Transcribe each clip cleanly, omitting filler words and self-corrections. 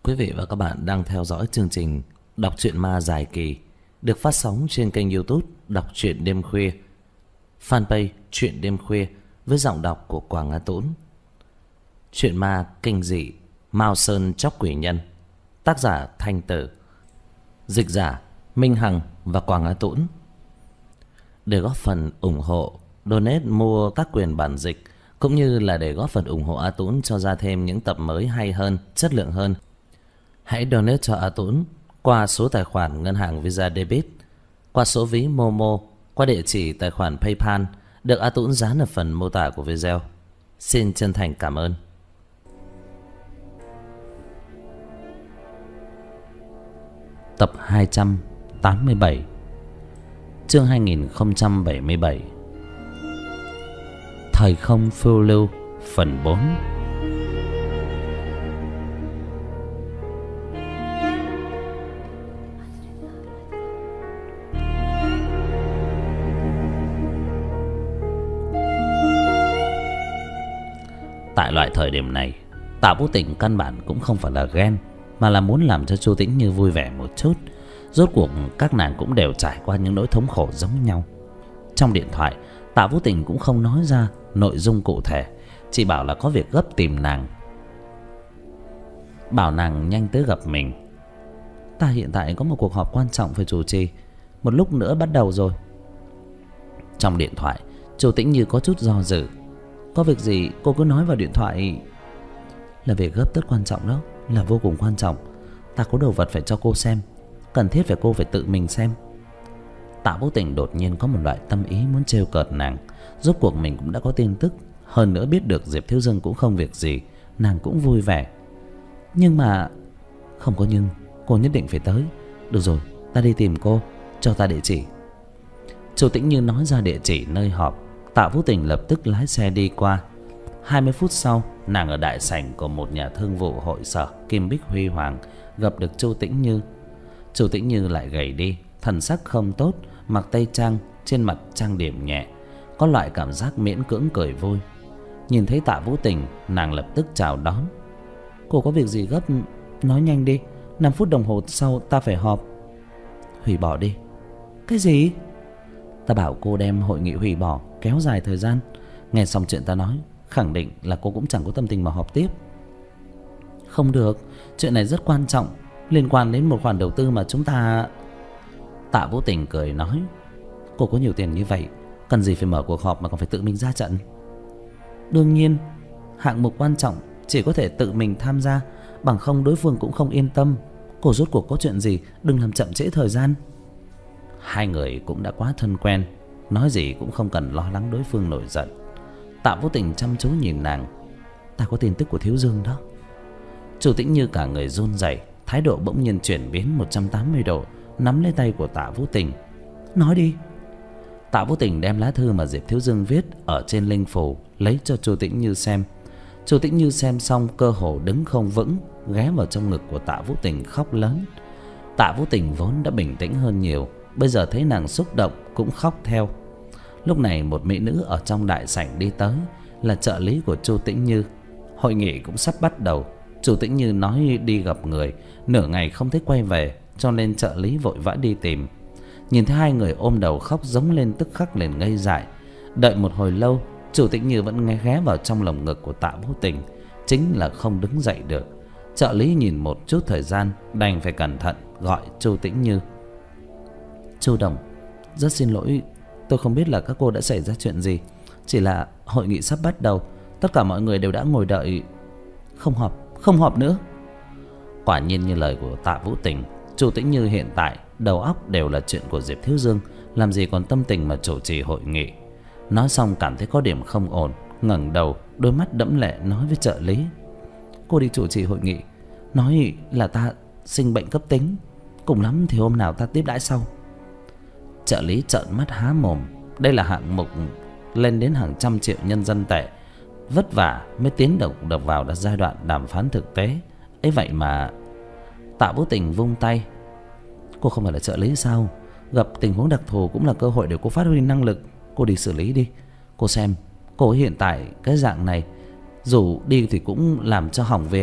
Quý vị và các bạn đang theo dõi chương trình đọc truyện ma dài kỳ được phát sóng trên kênh YouTube Đọc truyện đêm khuya, fanpage Truyện đêm khuya với giọng đọc của Quảng Á Tũng. Truyện ma kinh dị Mao Sơn Chóc Quỷ Nhân, tác giả Thanh Tử, dịch giả Minh Hằng và Quảng Á Tũng. Để góp phần ủng hộ, donate mua các quyền bản dịch cũng như là để góp phần ủng hộ Á Tũng cho ra thêm những tập mới hay hơn, chất lượng hơn, hãy donate cho Á Tũng qua số tài khoản ngân hàng Visa Debit, qua số ví Momo, qua địa chỉ tài khoản PayPal được Á Tũng dán ở phần mô tả của video. Xin chân thành cảm ơn. Tập 287, chương 2077, Thời không phiêu lưu, phần 4. Tại loại thời điểm này, Tạ Vũ Tình căn bản cũng không phải là ghen, mà là muốn làm cho Chu Tĩnh Như vui vẻ một chút. Rốt cuộc các nàng cũng đều trải qua những nỗi thống khổ giống nhau. Trong điện thoại, Tạ Vũ Tình cũng không nói ra nội dung cụ thể, chỉ bảo là có việc gấp tìm nàng, bảo nàng nhanh tới gặp mình. Ta hiện tại có một cuộc họp quan trọng phải chủ trì, một lúc nữa bắt đầu rồi. Trong điện thoại, Chu Tĩnh Như có chút do dự. Có việc gì cô cứ nói vào điện thoại. Là việc gấp rất quan trọng đó, là vô cùng quan trọng. Ta có đồ vật phải cho cô xem, cần thiết phải cô phải tự mình xem. Tạ Vũ Tình đột nhiên có một loại tâm ý muốn trêu cợt nàng. Rốt cuộc mình cũng đã có tin tức, hơn nữa biết được Diệp Thiếu Dương cũng không việc gì, nàng cũng vui vẻ. Nhưng mà không có nhưng, cô nhất định phải tới. Được rồi, ta đi tìm cô, cho ta địa chỉ. Chu Tĩnh Như nói ra địa chỉ nơi họp. Tạ Vũ Tình lập tức lái xe đi qua. 20 phút sau, nàng ở đại sảnh của một nhà thương vụ hội sở Kim Bích Huy Hoàng gặp được Chu Tĩnh Như. Chu Tĩnh Như lại gầy đi, thần sắc không tốt, mặc tây trang, trên mặt trang điểm nhẹ, có loại cảm giác miễn cưỡng cười vui. Nhìn thấy Tạ Vũ Tình, nàng lập tức chào đón. Cô có việc gì gấp, nói nhanh đi, 5 phút đồng hồ sau ta phải họp. Hủy bỏ đi. Cái gì? Ta bảo cô đem hội nghị hủy bỏ, kéo dài thời gian. Nghe xong chuyện ta nói, khẳng định là cô cũng chẳng có tâm tình mà họp tiếp. Không được, chuyện này rất quan trọng, liên quan đến một khoản đầu tư mà chúng ta... Tạ Vũ Tình cười nói, cô có nhiều tiền như vậy, cần gì phải mở cuộc họp mà còn phải tự mình ra trận. Đương nhiên, hạng mục quan trọng chỉ có thể tự mình tham gia, bằng không đối phương cũng không yên tâm. Cô rốt cuộc có chuyện gì, đừng làm chậm trễ thời gian. Hai người cũng đã quá thân quen, nói gì cũng không cần lo lắng đối phương nổi giận. Tạ Vũ Tình chăm chú nhìn nàng. Ta có tin tức của Thiếu Dương đó. Chu Tĩnh Như cả người run rẩy, thái độ bỗng nhiên chuyển biến 180 độ, nắm lấy tay của Tạ Vũ Tình. Nói đi. Tạ Vũ Tình đem lá thư mà Diệp Thiếu Dương viết ở trên linh phù lấy cho Chu Tĩnh Như xem. Chu Tĩnh Như xem xong cơ hồ đứng không vững, ghé vào trong ngực của Tạ Vũ Tình khóc lớn. Tạ Vũ Tình vốn đã bình tĩnh hơn nhiều, bây giờ thấy nàng xúc động cũng khóc theo. Lúc này một mỹ nữ ở trong đại sảnh đi tới, là trợ lý của Chu Tĩnh Như. Hội nghị cũng sắp bắt đầu. Chu Tĩnh Như nói đi gặp người, nửa ngày không thấy quay về, cho nên trợ lý vội vã đi tìm. Nhìn thấy hai người ôm đầu khóc giống lên, tức khắc liền ngây dại. Đợi một hồi lâu, Chu Tĩnh Như vẫn nghe ghé vào trong lồng ngực của Tạ Vũ Tình, chính là không đứng dậy được. Trợ lý nhìn một chút thời gian, đành phải cẩn thận gọi Chu Tĩnh Như. Chu đồng, rất xin lỗi, tôi không biết là các cô đã xảy ra chuyện gì. Chỉ là hội nghị sắp bắt đầu, tất cả mọi người đều đã ngồi đợi. Không họp nữa. Quả nhiên như lời của Tạ Vũ Tình, Chu Tĩnh Như hiện tại đầu óc đều là chuyện của Diệp Thiếu Dương, làm gì còn tâm tình mà chủ trì hội nghị. Nói xong cảm thấy có điểm không ổn, ngẩng đầu, đôi mắt đẫm lệ nói với trợ lý. Cô đi chủ trì hội nghị, nói là ta sinh bệnh cấp tính, cùng lắm thì hôm nào ta tiếp đãi sau. Trợ lý trợn mắt há mồm. Đây là hạng mục lên đến hàng trăm triệu nhân dân tệ, vất vả mới tiến được vào giai đoạn đàm phán thực tế ấy vậy mà. Tạ Vũ Tình vung tay. Cô không phải là trợ lý sao? Gặp tình huống đặc thù cũng là cơ hội để cô phát huy năng lực. Cô đi xử lý đi. Cô xem, cô hiện tại cái dạng này, dù đi thì cũng làm cho hỏng việc,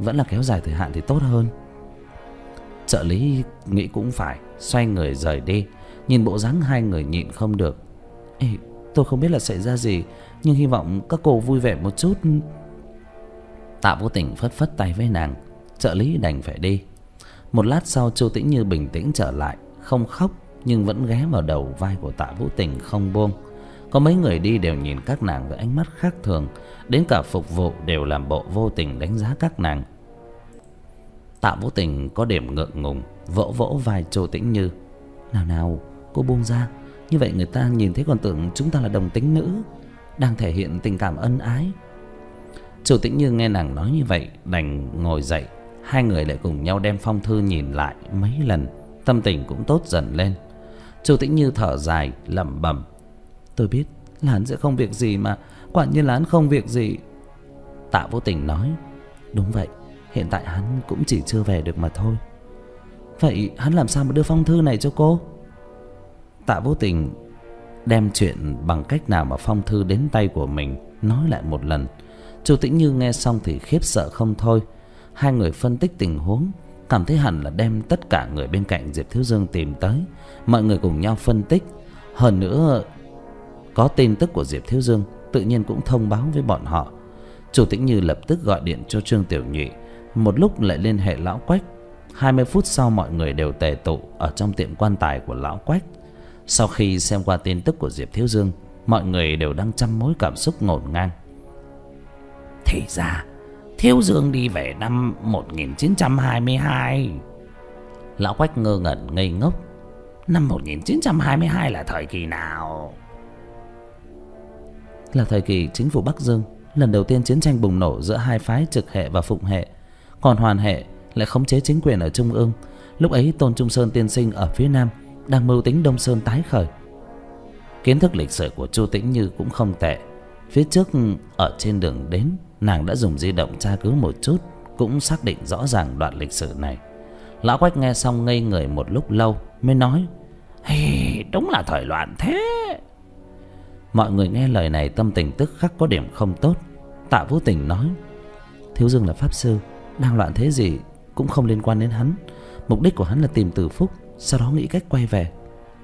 vẫn là kéo dài thời hạn thì tốt hơn. Trợ lý nghĩ cũng phải, xoay người rời đi. Nhìn bộ dáng hai người nhịn không được. Ê, tôi không biết là xảy ra gì, nhưng hy vọng các cô vui vẻ một chút. Tạ Vô Tình phất phất tay với nàng. Trợ lý đành phải đi. Một lát sau Chu Tĩnh Như bình tĩnh trở lại, không khóc nhưng vẫn ghé vào đầu vai của Tạ Vũ Tình không buông. Có mấy người đi đều nhìn các nàng với ánh mắt khác thường, đến cả phục vụ đều làm bộ vô tình đánh giá các nàng. Tạ Vũ Tình có điểm ngượng ngùng, vỗ vỗ vai Chu Tĩnh Như. Nào nào, cô buông ra, như vậy người ta nhìn thấy còn tưởng chúng ta là đồng tính nữ, đang thể hiện tình cảm ân ái. Chu Tĩnh Như nghe nàng nói như vậy đành ngồi dậy. Hai người lại cùng nhau đem phong thư nhìn lại mấy lần, tâm tình cũng tốt dần lên. Chu Tĩnh Như thở dài lẩm bẩm. Tôi biết là hắn sẽ không việc gì mà, quả nhiên là hắn không việc gì. Tạ Vô Tình nói. Đúng vậy, hiện tại hắn cũng chỉ chưa về được mà thôi. Vậy hắn làm sao mà đưa phong thư này cho cô? Tạ Vô Tình đem chuyện bằng cách nào mà phong thư đến tay của mình nói lại một lần. Chu Tĩnh Như nghe xong thì khiếp sợ không thôi. Hai người phân tích tình huống, cảm thấy hẳn là đem tất cả người bên cạnh Diệp Thiếu Dương tìm tới. Mọi người cùng nhau phân tích. Hơn nữa có tin tức của Diệp Thiếu Dương, tự nhiên cũng thông báo với bọn họ. Chu Tĩnh Như lập tức gọi điện cho Trương Tiểu Nhụy, một lúc lại liên hệ Lão Quách. 20 phút sau mọi người đều tề tụ ở trong tiệm quan tài của Lão Quách. Sau khi xem qua tin tức của Diệp Thiếu Dương, mọi người đều đang trăm mối cảm xúc ngổn ngang. Thì ra Thiếu Dương đi về năm 1922. Lão Quách ngơ ngẩn ngây ngốc. Năm 1922 là thời kỳ nào? Là thời kỳ chính phủ Bắc Dương lần đầu tiên chiến tranh bùng nổ giữa hai phái Trực hệ và Phụng hệ, còn Hoàn hệ lại khống chế chính quyền ở Trung ương. Lúc ấy Tôn Trung Sơn tiên sinh ở phía Nam đang mưu tính Đông Sơn tái khởi. Kiến thức lịch sử của Chu Tĩnh Như cũng không tệ. Phía trước ở trên đường đến, nàng đã dùng di động tra cứu một chút, cũng xác định rõ ràng đoạn lịch sử này. Lão Quách nghe xong ngây người một lúc lâu mới nói. Hey, đúng là thời loạn thế. Mọi người nghe lời này tâm tình tức khắc có điểm không tốt. Tạ Vũ Tình nói. Thiếu Dương là pháp sư, đang loạn thế gì cũng không liên quan đến hắn. Mục đích của hắn là tìm Từ Phúc, sau đó nghĩ cách quay về.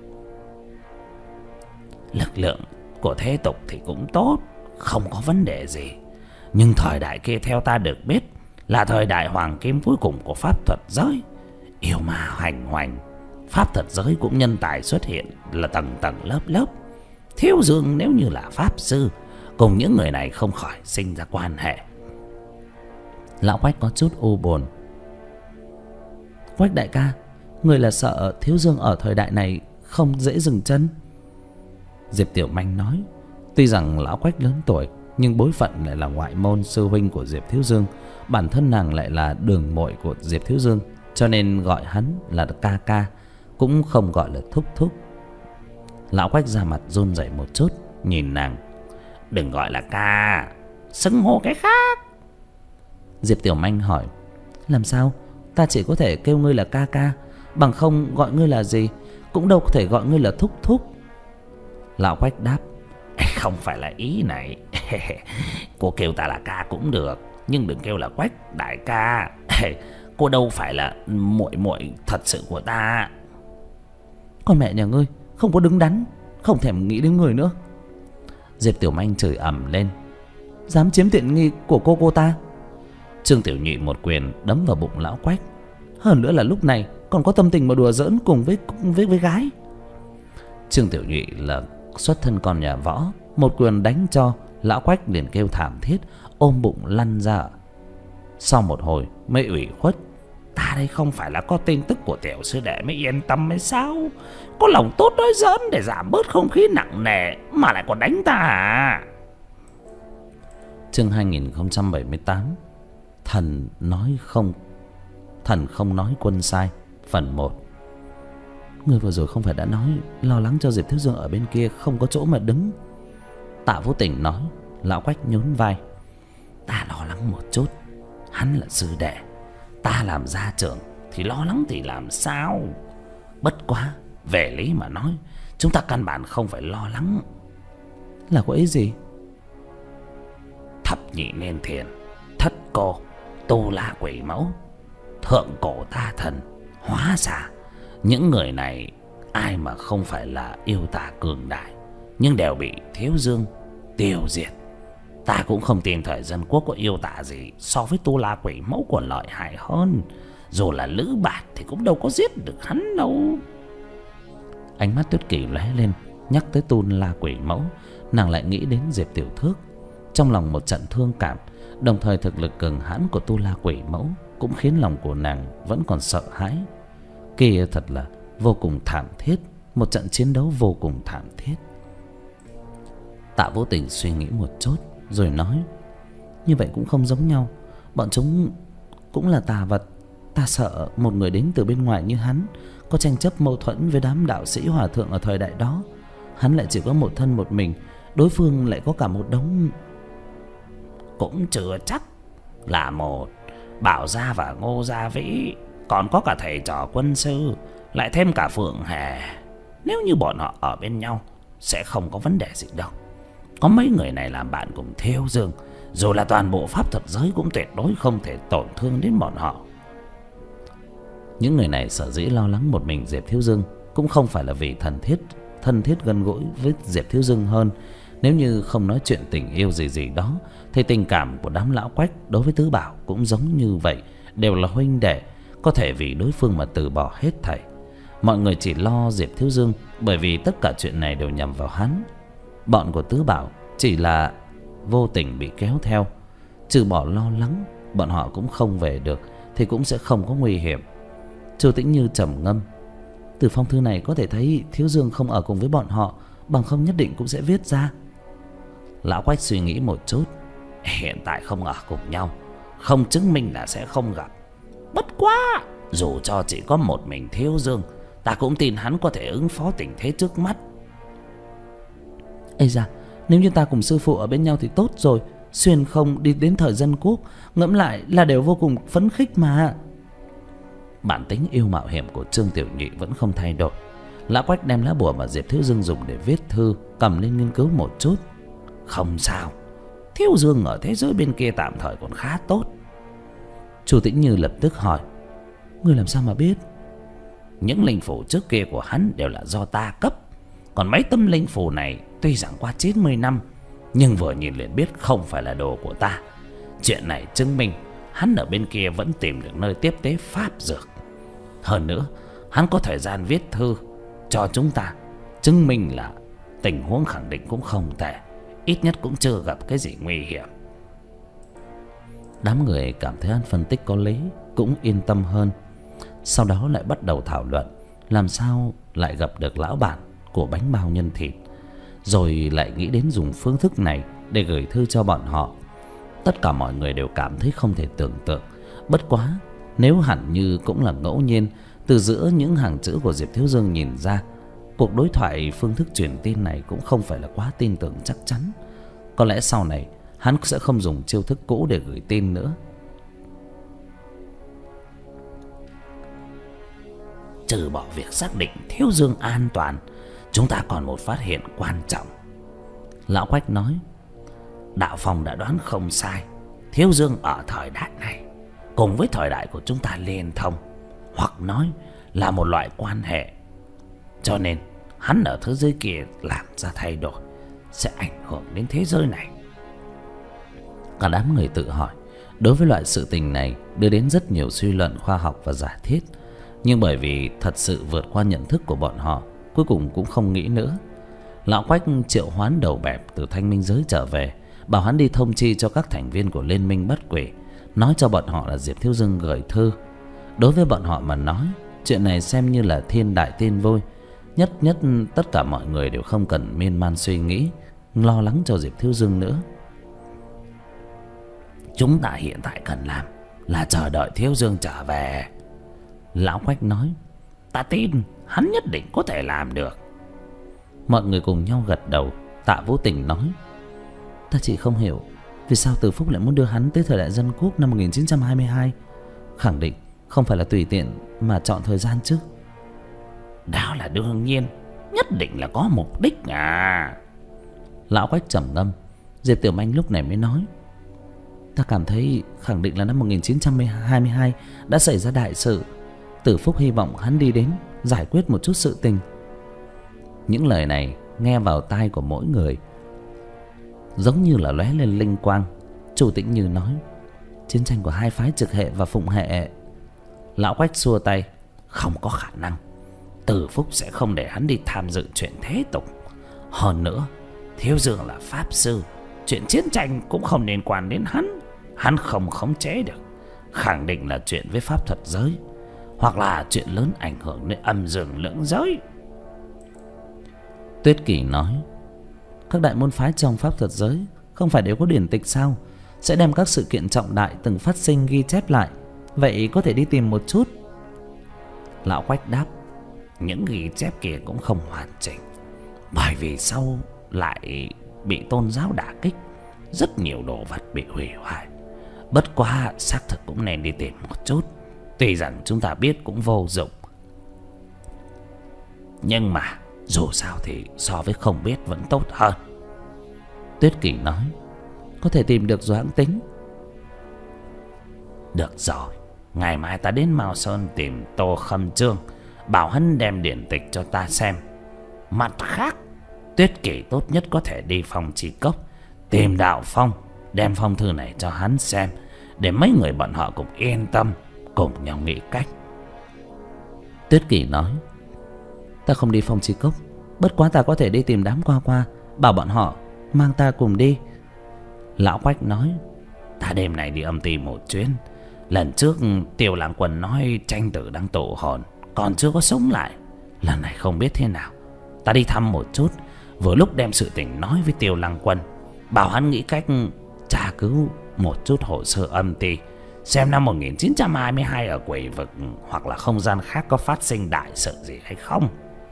Lực lượng của thế tục thì cũng tốt, không có vấn đề gì. Nhưng thời đại kia theo ta được biết là thời đại hoàng kim cuối cùng của pháp thuật giới. Yêu ma hoành hoành, pháp thuật giới cũng nhân tài xuất hiện là tầng tầng lớp lớp. Thiếu Dương nếu như là pháp sư, cùng những người này không khỏi sinh ra quan hệ. Lão Quách có chút u buồn. Quách đại ca, người là sợ Thiếu Dương ở thời đại này không dễ dừng chân. Diệp Tiểu Manh nói. Tuy rằng Lão Quách lớn tuổi, nhưng bối phận lại là ngoại môn sư huynh của Diệp Thiếu Dương. Bản thân nàng lại là đường muội của Diệp Thiếu Dương, cho nên gọi hắn là ca ca, cũng không gọi là thúc thúc. Lão Quách ra mặt run rẩy một chút, nhìn nàng. Đừng gọi là ca, xưng hô cái khác. Diệp Tiểu Manh hỏi. Làm sao? Ta chỉ có thể kêu ngươi là ca ca, bằng không gọi ngươi là gì cũng đâu có thể gọi ngươi là thúc thúc. Lão Quách đáp. Không phải là ý này. Cô kêu ta là ca cũng được, nhưng đừng kêu là Quách đại ca. Cô đâu phải là muội muội thật sự của ta. Con mẹ nhà ngươi không có đứng đắn, không thèm nghĩ đến người nữa. Diệp Tiểu Manh chửi ầm lên. Dám chiếm tiện nghi của cô ta. Trương Tiểu Nhụy một quyền đấm vào bụng Lão Quách. Hơn nữa là lúc này còn có tâm tình mà đùa giỡn cùng với gái. Trương Tiểu Nhụy là xuất thân con nhà võ, một quyền đánh cho Lão Quách liền kêu thảm thiết, ôm bụng lăn ra. Sau một hồi mới ủy khuất. Ta đây không phải là có tin tức của tiểu sư đệ mới yên tâm hay sao? Có lòng tốt nói giỡn để giảm bớt không khí nặng nề mà lại còn đánh ta à? Chương 2078. Thần không nói quân sai. Phần 1. Người vừa rồi không phải đã nói lo lắng cho Diệp Thiếu Dương ở bên kia không có chỗ mà đứng? Tạ Vũ Tình nói. Lão Quách nhún vai. Ta lo lắng một chút, hắn là sư đệ, ta làm gia trưởng thì lo lắng thì làm sao? Bất quá về lý mà nói, chúng ta căn bản không phải lo lắng. Là có ý gì? Thập nhị nên thiền, thất cô, Tu La Quỷ Mẫu, thượng cổ tà thần, hóa xà. Những người này ai mà không phải là yêu tà cường đại, nhưng đều bị Thiếu Dương tiêu diệt. Ta cũng không tin thời dân quốc có yêu tà gì so với Tu La Quỷ Mẫu còn lợi hại hơn. Dù là Lữ Bạt thì cũng đâu có giết được hắn đâu. Ánh mắt Tuyết Kỳ lóe lên, nhắc tới Tu La Quỷ Mẫu, nàng lại nghĩ đến Diệp Tiểu Thước. Trong lòng một trận thương cảm, đồng thời thực lực cường hãn của Tu La Quỷ Mẫu cũng khiến lòng của nàng vẫn còn sợ hãi. Kia thật là vô cùng thảm thiết, một trận chiến đấu vô cùng thảm thiết. Tạ Vô Tình suy nghĩ một chút rồi nói: như vậy cũng không giống nhau. Bọn chúng cũng là tà vật. Ta sợ một người đến từ bên ngoài như hắn có tranh chấp mâu thuẫn với đám đạo sĩ hòa thượng ở thời đại đó. Hắn lại chỉ có một thân một mình, đối phương lại có cả một đống. Cũng chưa chắc là một. Bảo Gia và Ngô Gia Vĩ, còn có cả thầy trò quân sư, lại thêm cả Phượng Hề. Nếu như bọn họ ở bên nhau sẽ không có vấn đề gì đâu. Có mấy người này làm bạn cùng Thiếu Dương, dù là toàn bộ pháp thuật giới cũng tuyệt đối không thể tổn thương đến bọn họ. Những người này sở dĩ lo lắng một mình Diệp Thiếu Dương cũng không phải là vì thân thiết gần gũi với Diệp Thiếu Dương hơn. Nếu như không nói chuyện tình yêu gì đó thì tình cảm của đám lão Quách đối với Tứ Bảo cũng giống như vậy, đều là huynh đệ, có thể vì đối phương mà từ bỏ hết thảy. Mọi người chỉ lo Diệp Thiếu Dương bởi vì tất cả chuyện này đều nhằm vào hắn. Bọn của Tứ Bảo chỉ là vô tình bị kéo theo. Trừ bỏ lo lắng bọn họ cũng không về được thì cũng sẽ không có nguy hiểm. Chu Tĩnh Như trầm ngâm: từ phong thư này có thể thấy Thiếu Dương không ở cùng với bọn họ, bằng không nhất định cũng sẽ viết ra. Lão Quách suy nghĩ một chút: hiện tại không ở cùng nhau không chứng minh là sẽ không gặp. Bất quá dù cho chỉ có một mình Thiếu Dương, ta cũng tin hắn có thể ứng phó tình thế trước mắt. Ây da, nếu như ta cùng sư phụ ở bên nhau thì tốt rồi. Xuyên không đi đến thời dân quốc, ngẫm lại là đều vô cùng phấn khích mà. Bản tính yêu mạo hiểm của Trương Tiểu Nhị vẫn không thay đổi. Lão Quách đem lá bùa mà Diệp Thiếu Dương dùng để viết thư cầm lên nghiên cứu một chút. Không sao, Thiếu Dương ở thế giới bên kia tạm thời còn khá tốt. Chu Tĩnh Như lập tức hỏi: ngươi làm sao mà biết? Những linh phù trước kia của hắn đều là do ta cấp. Còn mấy tấm linh phù này tuy rằng qua 90 năm, nhưng vừa nhìn liền biết không phải là đồ của ta. Chuyện này chứng minh hắn ở bên kia vẫn tìm được nơi tiếp tế pháp dược. Hơn nữa hắn có thời gian viết thư cho chúng ta, chứng minh là tình huống khẳng định cũng không tệ, ít nhất cũng chưa gặp cái gì nguy hiểm. Đám người cảm thấy hắn phân tích có lý, cũng yên tâm hơn. Sau đó lại bắt đầu thảo luận làm sao lại gặp được lão bản của bánh bao nhân thịt, rồi lại nghĩ đến dùng phương thức này để gửi thư cho bọn họ. Tất cả mọi người đều cảm thấy không thể tưởng tượng. Bất quá nếu hẳn như cũng là ngẫu nhiên, từ giữa những hàng chữ của Diệp Thiếu Dương nhìn ra, cuộc đối thoại phương thức truyền tin này cũng không phải là quá tin tưởng chắc chắn. Có lẽ sau này hắn sẽ không dùng chiêu thức cũ để gửi tin nữa. Trừ bỏ việc xác định Thiếu Dương an toàn, chúng ta còn một phát hiện quan trọng. Lão Quách nói: Đạo Phong đã đoán không sai. Thiếu Dương ở thời đại này cùng với thời đại của chúng ta liên thông, hoặc nói là một loại quan hệ. Cho nên hắn ở thế giới kia làm ra thay đổi sẽ ảnh hưởng đến thế giới này. Cả đám người tự hỏi. Đối với loại sự tình này đưa đến rất nhiều suy luận khoa học và giả thiết, nhưng bởi vì thật sự vượt qua nhận thức của bọn họ, cuối cùng cũng không nghĩ nữa. Lão Quách triệu hoán đầu bẹp từ Thanh Minh giới trở về, bảo hắn đi thông chi cho các thành viên của Liên minh Bất Quỷ, nói cho bọn họ là Diệp Thiếu Dương gửi thư. Đối với bọn họ mà nói, chuyện này xem như là thiên đại tin vui. Nhất tất cả mọi người đều không cần miên man suy nghĩ, lo lắng cho Diệp Thiếu Dương nữa. Chúng ta hiện tại cần làm là chờ đợi Thiếu Dương trở về. Lão Quách nói: Ta tin hắn nhất định có thể làm được. Mọi người cùng nhau gật đầu. Tạ Vô Tình nói: ta chỉ không hiểu vì sao Từ Phúc lại muốn đưa hắn tới thời đại dân quốc năm 1922. Khẳng định không phải là tùy tiện mà chọn thời gian chứ. Đó là đương nhiên, nhất định là có mục đích à. Lão Quách trầm ngâm. Diệp Tiểu Manh lúc này mới nói: Ta cảm thấy khẳng định là năm 1922 đã xảy ra đại sự. Tử Phúc hy vọng hắn đi đến giải quyết một chút sự tình. Những lời này nghe vào tai của mỗi người giống như là lóe lên linh quang. Chủ Tĩnh Như nói: chiến tranh của hai phái Trực Hệ và Phụng Hệ. Lão Quách xua tay: không có khả năng. Tử Phúc sẽ không để hắn đi tham dự chuyện thế tục. Hơn nữa, Thiếu Dương là pháp sư, chuyện chiến tranh cũng không liên quan đến hắn. Hắn không khống chế được. Khẳng định là chuyện với pháp thuật giới, hoặc là chuyện lớn ảnh hưởng đến âm dương lưỡng giới. Tuyết Kỷ nói: các đại môn phái trong pháp thuật giới không phải đều có điển tịch sao? Sẽ đem các sự kiện trọng đại từng phát sinh ghi chép lại. Vậy có thể đi tìm một chút. Lão Quách đáp: những ghi chép kia cũng không hoàn chỉnh, bởi vì sau lại bị tôn giáo đả kích, rất nhiều đồ vật bị hủy hoại. Bất quá xác thực cũng nên đi tìm một chút. Tuy rằng chúng ta biết cũng vô dụng, nhưng mà dù sao thì so với không biết vẫn tốt hơn. Tuyết Kỷ nói: có thể tìm được rồi hãng tính. Được rồi, ngày mai ta đến Mao Sơn tìm Tô Khâm Trương, bảo hắn đem điển tịch cho ta xem. Mặt khác, Tuyết Kỷ tốt nhất có thể đi phòng Chi Cốc tìm Đạo Phong, đem phong thư này cho hắn xem, để mấy người bọn họ cũng yên tâm, cùng nhau nghĩ cách. Tuyết Kỷ nói: ta không đi phong Chi Cốc, bất quá ta có thể đi tìm đám qua qua, bảo bọn họ mang ta cùng đi. Lão Quách nói: ta đêm nay đi âm ty một chuyến. Lần trước Tiêu Lang Quân nói Tranh Tử đang tụ hồn, còn chưa có sống lại. Lần này không biết thế nào. Ta đi thăm một chút, vừa lúc đem sự tình nói với Tiêu Lang Quân, bảo hắn nghĩ cách tra cứu một chút hồ sơ âm ty, xem năm 1922 ở quỷ vực hoặc là không gian khác có phát sinh đại sự gì hay không.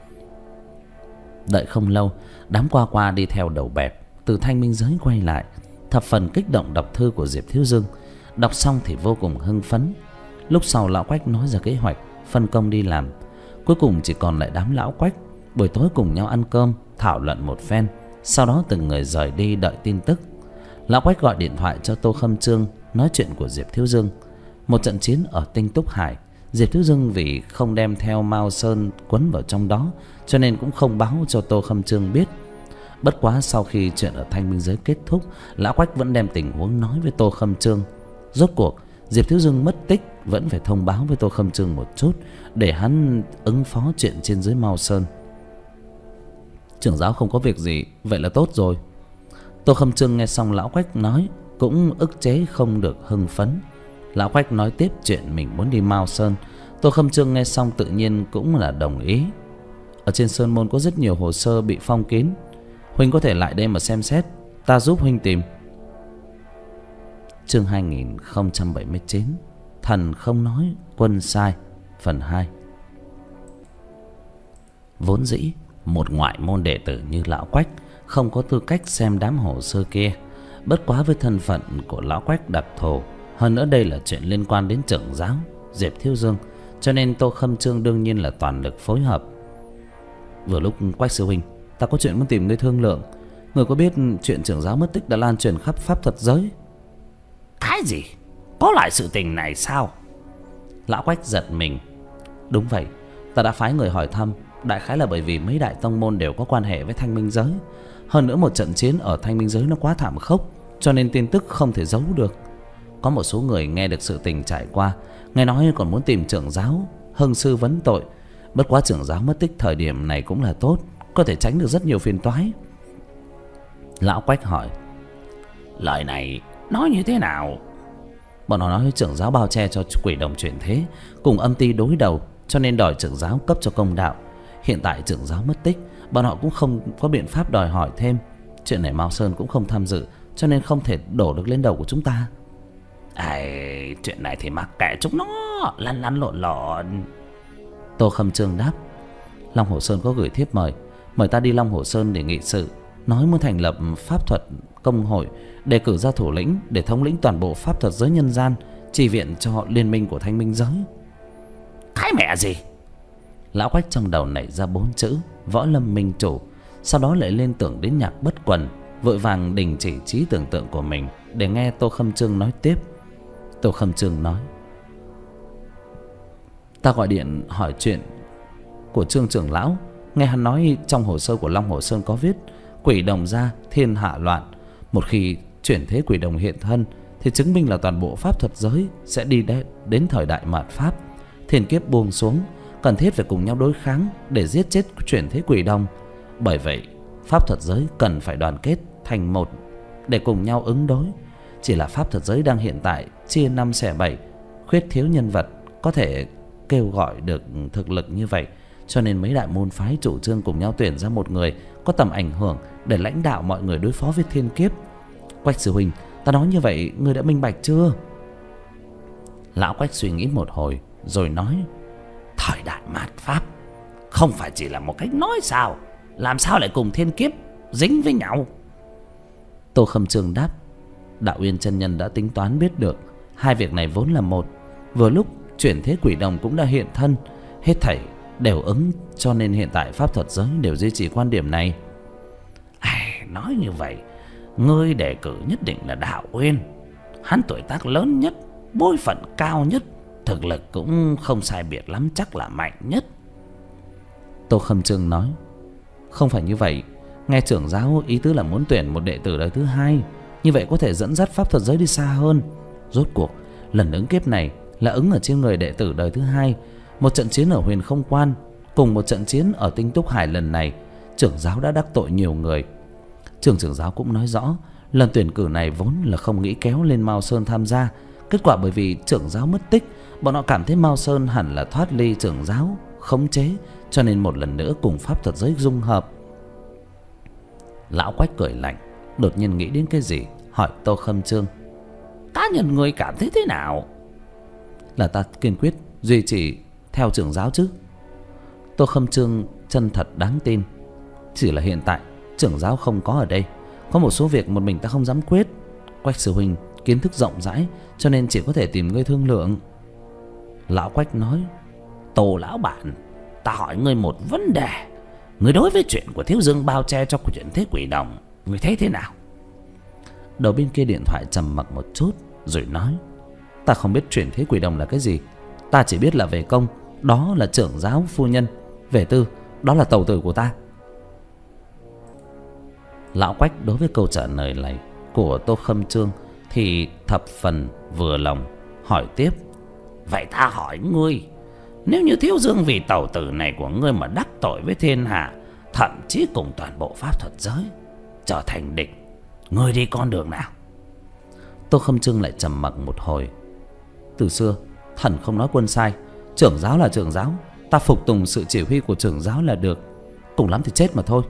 Đợi không lâu, đám qua qua đi theo đầu bẹp từ Thanh Minh Giới quay lại, thập phần kích động đọc thư của Diệp Thiếu Dương. Đọc xong thì vô cùng hưng phấn. Lúc sau Lão Quách nói ra kế hoạch phân công đi làm. Cuối cùng chỉ còn lại đám Lão Quách. Buổi tối cùng nhau ăn cơm, thảo luận một phen, sau đó từng người rời đi đợi tin tức. Lão Quách gọi điện thoại cho Tô Khâm Trương nói chuyện của Diệp Thiếu Dương. Một trận chiến ở Tinh Túc Hải, Diệp Thiếu Dương vì không đem theo Mao Sơn quấn vào trong đó, cho nên cũng không báo cho Tô Khâm Trương biết. Bất quá sau khi chuyện ở Thanh Minh Giới kết thúc, Lão Quách vẫn đem tình huống nói với Tô Khâm Trương. Rốt cuộc Diệp Thiếu Dương mất tích, vẫn phải thông báo với Tô Khâm Trương một chút, để hắn ứng phó chuyện trên dưới Mao Sơn. Trưởng giáo không có việc gì, vậy là tốt rồi. Tô Khâm Trương nghe xong Lão Quách nói, cũng ức chế không được hưng phấn. Lão Quách nói tiếp chuyện mình muốn đi Mao Sơn. Tô Khâm Trương nghe xong tự nhiên cũng là đồng ý. Ở trên Sơn Môn có rất nhiều hồ sơ bị phong kín, huynh có thể lại đây mà xem xét, ta giúp huynh tìm. Chương 2079 Thần không nói, quân sai, phần 2. Vốn dĩ một ngoại môn đệ tử như Lão Quách không có tư cách xem đám hồ sơ kia. Bất quá với thân phận của Lão Quách đặc thù, hơn nữa đây là chuyện liên quan đến trưởng giáo Diệp Thiếu Dương, cho nên Tô Khâm Trương đương nhiên là toàn lực phối hợp. Vừa lúc Quách sư huynh, ta có chuyện muốn tìm ngươi thương lượng. Người có biết chuyện trưởng giáo mất tích đã lan truyền khắp pháp thuật giới? Cái gì? Có loại sự tình này sao? Lão Quách giật mình. Đúng vậy, ta đã phái người hỏi thăm. Đại khái là bởi vì mấy đại tông môn đều có quan hệ với Thanh Minh Giới. Hơn nữa một trận chiến ở Thanh Minh Giới nó quá thảm khốc, cho nên tin tức không thể giấu được. Có một số người nghe được sự tình trải qua, nghe nói còn muốn tìm trưởng giáo hưng sư vấn tội. Bất quá trưởng giáo mất tích thời điểm này cũng là tốt, có thể tránh được rất nhiều phiền toái. Lão Quách hỏi: lời này nói như thế nào? Bọn họ nói trưởng giáo bao che cho quỷ đồng chuyển thế, cùng âm ty đối đầu, cho nên đòi trưởng giáo cấp cho công đạo. Hiện tại trưởng giáo mất tích, bọn họ cũng không có biện pháp đòi hỏi thêm. Chuyện này Mao Sơn cũng không tham dự, cho nên không thể đổ được lên đầu của chúng ta. Chuyện này thì mặc kệ chúng nó, lăn lăn lộn lộn. Tô Khâm Trương đáp: Long Hồ Sơn có gửi thiếp mời ta đi Long Hồ Sơn để nghị sự, nói muốn thành lập pháp thuật công hội, đề cử ra thủ lĩnh để thống lĩnh toàn bộ pháp thuật giới nhân gian, chi viện cho liên minh của Thanh Minh Giới. Cái mẹ gì? Lão Quách trong đầu nảy ra 4 chữ Võ Lâm Minh Chủ, sau đó lại liên tưởng đến Nhạc Bất Quần, vội vàng đình chỉ trí tưởng tượng của mình để nghe Tô Khâm Trương nói tiếp. Tô Khâm Trương nói: ta gọi điện hỏi chuyện của Trương trưởng lão, nghe hắn nói trong hồ sơ của Long Hồ Sơn có viết quỷ đồng ra thiên hạ loạn. Một khi chuyển thế quỷ đồng hiện thân thì chứng minh là toàn bộ pháp thuật giới sẽ đi đến thời đại mạt pháp, thiên kiếp buông xuống, cần thiết phải cùng nhau đối kháng để giết chết chuyển thế quỷ đồng. Bởi vậy pháp thuật giới cần phải đoàn kết thành một để cùng nhau ứng đối. Chỉ là pháp thuật giới đang hiện tại chia năm xẻ bảy, khuyết thiếu nhân vật có thể kêu gọi được thực lực như vậy, cho nên mấy đại môn phái chủ trương cùng nhau tuyển ra một người có tầm ảnh hưởng để lãnh đạo mọi người đối phó với thiên kiếp. Quách sư huynh, ta nói như vậy ngươi đã minh bạch chưa? Lão Quách suy nghĩ một hồi rồi nói: thời đại mạt pháp không phải chỉ là một cách nói sao, làm sao lại cùng thiên kiếp dính với nhau? Tô Khâm Trương đáp: Đạo Uyên chân nhân đã tính toán biết được hai việc này vốn là một. Vừa lúc chuyển thế quỷ đồng cũng đã hiện thân, hết thảy đều ứng, cho nên hiện tại pháp thuật giới đều duy trì quan điểm này. Nói như vậy, ngươi đề cử nhất định là Đạo Uyên. Hắn tuổi tác lớn nhất, bối phận cao nhất, thực lực cũng không sai biệt lắm, chắc là mạnh nhất. Tô Khâm Trương nói: không phải như vậy, nghe trưởng giáo ý tứ là muốn tuyển một đệ tử đời thứ hai, như vậy có thể dẫn dắt pháp thuật giới đi xa hơn. Rốt cuộc lần ứng kiếp này là ứng ở trên người đệ tử đời thứ hai. Một trận chiến ở Huyền Không Quan cùng một trận chiến ở Tinh Túc Hải lần này, trưởng giáo đã đắc tội nhiều người. Trưởng giáo cũng nói rõ lần tuyển cử này vốn là không nghĩ kéo lên Mao Sơn tham gia. Kết quả bởi vì trưởng giáo mất tích, bọn họ cảm thấy Mao Sơn hẳn là thoát ly trưởng giáo khống chế, cho nên một lần nữa cùng pháp thuật giới dung hợp. Lão Quách cười lạnh, đột nhiên nghĩ đến cái gì, hỏi Tô Khâm Trương: cá nhân ngươi cảm thấy thế nào? Là ta kiên quyết duy trì theo trưởng giáo chứ. Tô Khâm Trương chân thật đáng tin. Chỉ là hiện tại trưởng giáo không có ở đây, có một số việc một mình ta không dám quyết. Quách sư huynh kiến thức rộng rãi, cho nên chỉ có thể tìm ngươi thương lượng. Lão Quách nói: Tô lão bạn, ta hỏi ngươi một vấn đề. Ngươi đối với chuyện của Thiếu Dương bao che cho chuyện thế quỷ đồng, ngươi thấy thế nào? Đầu bên kia điện thoại trầm mặc một chút rồi nói: ta không biết chuyển thế quỷ đồng là cái gì. Ta chỉ biết là về công, đó là trưởng giáo phu nhân; về tư, đó là tẩu tử của ta. Lão Quách đối với câu trả lời này của Tô Khâm Trương thì thập phần vừa lòng, hỏi tiếp: vậy ta hỏi ngươi, nếu như Thiếu Dương vì tẩu tử này của ngươi mà đắc tội với thiên hạ, thậm chí cùng toàn bộ pháp thuật giới trở thành địch, ngươi đi con đường nào? Tô Khâm Trương lại trầm mặc một hồi. Từ xưa thần không nói quân sai, trưởng giáo là trưởng giáo, ta phục tùng sự chỉ huy của trưởng giáo là được, cùng lắm thì chết mà thôi.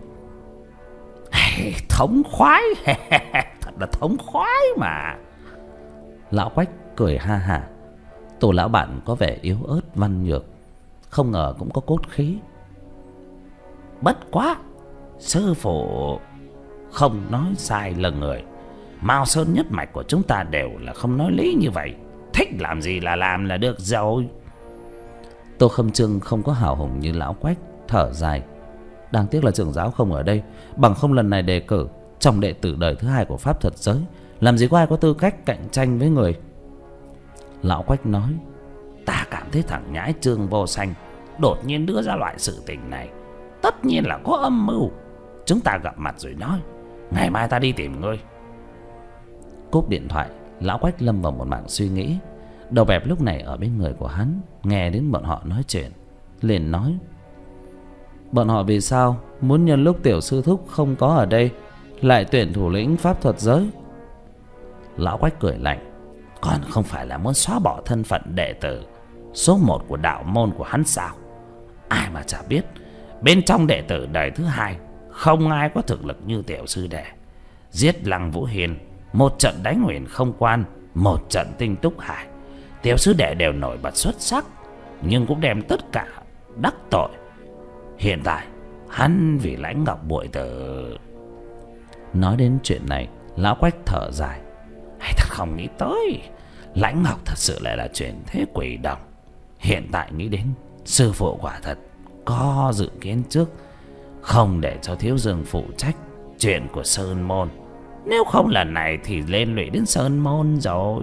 Thống khoái. Thật là thống khoái mà. Lão Quách cười ha hả. Tô lão bạn có vẻ yếu ớt văn nhược, không ngờ cũng có cốt khí. Bất quá sư phụ không nói sai lần người. Mao Sơn nhất mạch của chúng ta đều là không nói lý như vậy, thích làm gì là làm là được rồi. Tô Khâm Trương không có hào hùng như lão Quách, thở dài. Đáng tiếc là trưởng giáo không ở đây, bằng không lần này đề cử trong đệ tử đời thứ hai của pháp thuật giới, làm gì có ai có tư cách cạnh tranh với người. Lão Quách nói: ta cảm thấy thằng nhãi Trương Vô Sanh đột nhiên đưa ra loại sự tình này, tất nhiên là có âm mưu. Chúng ta gặp mặt rồi nói, ngày mai ta đi tìm ngươi. Cúp điện thoại, lão Quách lâm vào một mảng suy nghĩ. Đầu bẹp lúc này ở bên người của hắn, nghe đến bọn họ nói chuyện, liền nói: bọn họ vì sao muốn nhân lúc tiểu sư thúc không có ở đây lại tuyển thủ lĩnh pháp thuật giới? Lão Quách cười lạnh: còn không phải là muốn xóa bỏ thân phận đệ tử số 1 của đạo môn của hắn sao? Ai mà chả biết, bên trong đệ tử đời thứ hai không ai có thực lực như tiểu sư đệ. Giết Lăng Vũ Hiền, một trận đánh Huyền Không Quan, một trận Tinh Túc Hải, tiểu sư đệ đều nổi bật xuất sắc, nhưng cũng đem tất cả đắc tội. Hiện tại hắn vì Lãnh Ngọc bội tử. Nói đến chuyện này, lão Quách thở dài: hay thật không nghĩ tới, Lãnh Ngọc thật sự lại là chuyển thế quỷ đồng. Hiện tại nghĩ đến, sư phụ quả thật có dự kiến trước, không để cho Thiếu Dương phụ trách chuyện của Sơn Môn. Nếu không lần này thì liên lụy đến Sơn Môn rồi.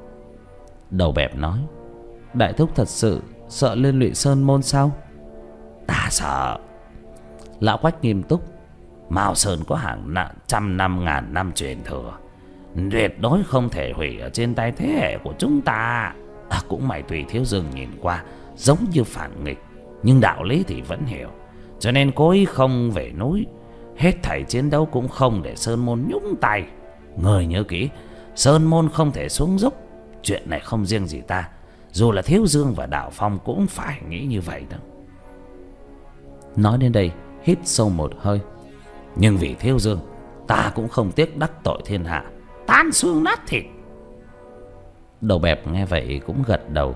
Đầu bẹp nói: Đại thúc thật sự sợ liên lụy Sơn Môn sao? Ta sợ. Lão Quách nghiêm túc: Mao Sơn có hàng trăm năm ngàn năm truyền thừa, tuyệt đối không thể hủy ở trên tay thế hệ của chúng ta. Cũng may Tùy Thiếu Dương nhìn qua giống như phản nghịch, nhưng đạo lý thì vẫn hiểu, cho nên cố ý không về núi. Hết thảy chiến đấu cũng không để Sơn Môn nhúng tay. Người nhớ kỹ, Sơn Môn không thể xuống dốc. Chuyện này không riêng gì ta, dù là Thiếu Dương và Đạo Phong cũng phải nghĩ như vậy đó. Nói đến đây hít sâu một hơi: Nhưng vì Thiếu Dương, ta cũng không tiếc đắc tội thiên hạ, tan xương nát thịt. Đầu bẹp nghe vậy cũng gật đầu.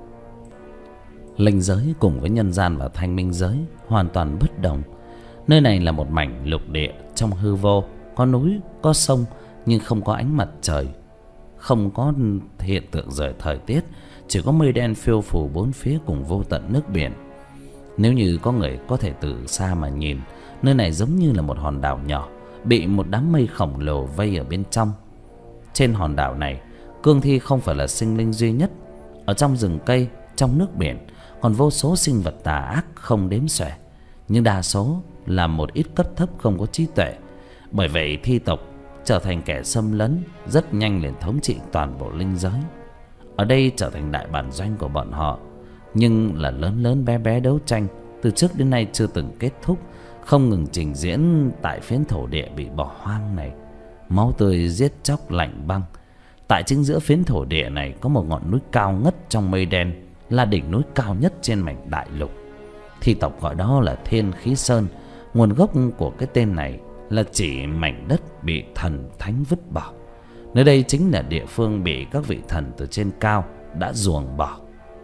Linh giới cùng với nhân gian và thanh minh giới hoàn toàn bất đồng. Nơi này là một mảnh lục địa trong hư vô, có núi, có sông, nhưng không có ánh mặt trời, không có hiện tượng rời thời tiết, chỉ có mây đen phiêu phù bốn phía cùng vô tận nước biển. Nếu như có người có thể từ xa mà nhìn, nơi này giống như là một hòn đảo nhỏ bị một đám mây khổng lồ vây ở bên trong. Trên hòn đảo này, cương thi không phải là sinh linh duy nhất. Ở trong rừng cây, trong nước biển còn vô số sinh vật tà ác không đếm xuể, nhưng đa số là một ít cấp thấp không có trí tuệ. Bởi vậy thi tộc trở thành kẻ xâm lấn, rất nhanh liền thống trị toàn bộ linh giới. Ở đây trở thành đại bản doanh của bọn họ, nhưng là lớn lớn bé bé đấu tranh từ trước đến nay chưa từng kết thúc, không ngừng trình diễn tại phiến thổ địa bị bỏ hoang này. Máu tươi giết chóc lạnh băng. Tại chính giữa phiến thổ địa này có một ngọn núi cao ngất trong mây đen, là đỉnh núi cao nhất trên mảnh đại lục. Thi tộc gọi đó là Thiên Khí Sơn. Nguồn gốc của cái tên này là chỉ mảnh đất bị thần thánh vứt bỏ. Nơi đây chính là địa phương bị các vị thần từ trên cao đã ruồng bỏ.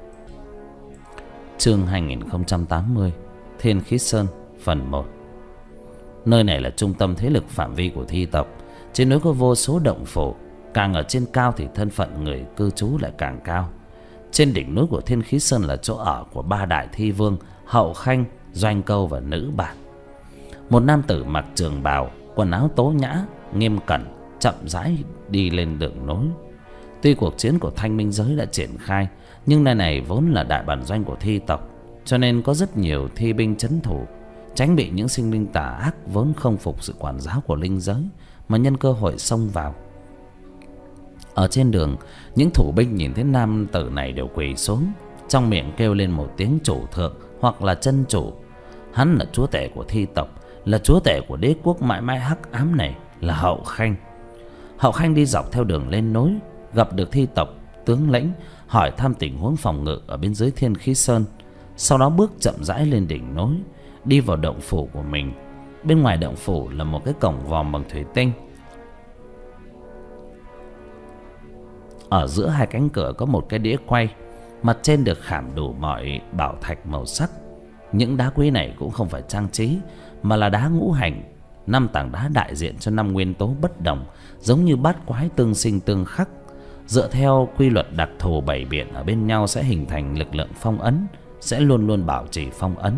Chương 2080 Thiên Khí Sơn phần 1. Nơi này là trung tâm thế lực phạm vi của thi tộc. Trên núi có vô số động phủ, càng ở trên cao thì thân phận người cư trú lại càng cao. Trên đỉnh núi của Thiên Khí Sơn là chỗ ở của ba đại thi vương Hậu Khanh, Doanh Câu và Nữ Bản. Một nam tử mặc trường bào, quần áo tố nhã, nghiêm cẩn, chậm rãi đi lên đường núi. Tuy cuộc chiến của thanh minh giới đã triển khai, nhưng nơi này vốn là đại bản doanh của thi tộc, cho nên có rất nhiều thi binh trấn thủ, tránh bị những sinh linh tà ác vốn không phục sự quản giáo của linh giới mà nhân cơ hội xông vào. Ở trên đường, những thủ binh nhìn thấy nam tử này đều quỳ xuống, trong miệng kêu lên một tiếng chủ thượng hoặc là chân chủ. Hắn là chúa tể của thi tộc, là chúa tể của đế quốc mãi mãi hắc ám này, là Hậu Khanh. Hậu Khanh đi dọc theo đường lên núi, gặp được thi tộc tướng lĩnh, hỏi thăm tình huống phòng ngự ở bên dưới Thiên Khí Sơn. Sau đó bước chậm rãi lên đỉnh núi, đi vào động phủ của mình. Bên ngoài động phủ là một cái cổng vòm bằng thủy tinh. Ở giữa hai cánh cửa có một cái đĩa quay, mặt trên được khảm đủ mọi bảo thạch màu sắc. Những đá quý này cũng không phải trang trí, mà là đá ngũ hành. 5 tảng đá đại diện cho 5 nguyên tố bất đồng, giống như bát quái tương sinh tương khắc. Dựa theo quy luật đặc thù bảy biện ở bên nhau sẽ hình thành lực lượng phong ấn, sẽ luôn luôn bảo trì phong ấn.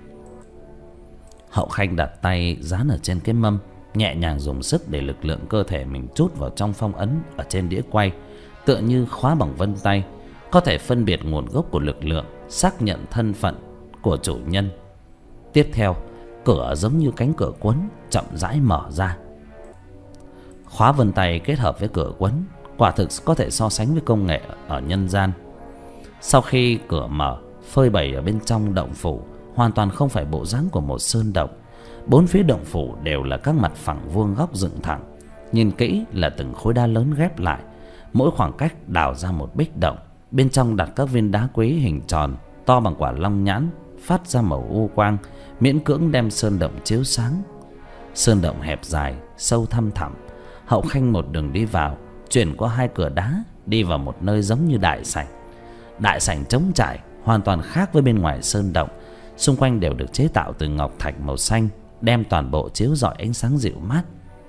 Hậu Khanh đặt tay dán ở trên cái mâm, nhẹ nhàng dùng sức để lực lượng cơ thể mình trút vào trong phong ấn ở trên đĩa quay, tựa như khóa bằng vân tay, có thể phân biệt nguồn gốc của lực lượng, xác nhận thân phận của chủ nhân. Tiếp theo, cửa giống như cánh cửa quấn chậm rãi mở ra. Khóa vân tay kết hợp với cửa quấn quả thực có thể so sánh với công nghệ ở nhân gian. Sau khi cửa mở, phơi bày ở bên trong động phủ hoàn toàn không phải bộ dáng của một sơn động. Bốn phía động phủ đều là các mặt phẳng vuông góc dựng thẳng, nhìn kỹ là từng khối đá lớn ghép lại. Mỗi khoảng cách đào ra một bích động, bên trong đặt các viên đá quý hình tròn to bằng quả long nhãn, phát ra màu u quang, miễn cưỡng đem sơn động chiếu sáng. Sơn động hẹp dài, sâu thăm thẳm. Hậu Khanh một đường đi vào, chuyển qua 2 cửa đá, đi vào một nơi giống như đại sảnh. Đại sảnh trống trải, hoàn toàn khác với bên ngoài sơn động. Xung quanh đều được chế tạo từ ngọc thạch màu xanh, đem toàn bộ chiếu rọi ánh sáng dịu mát.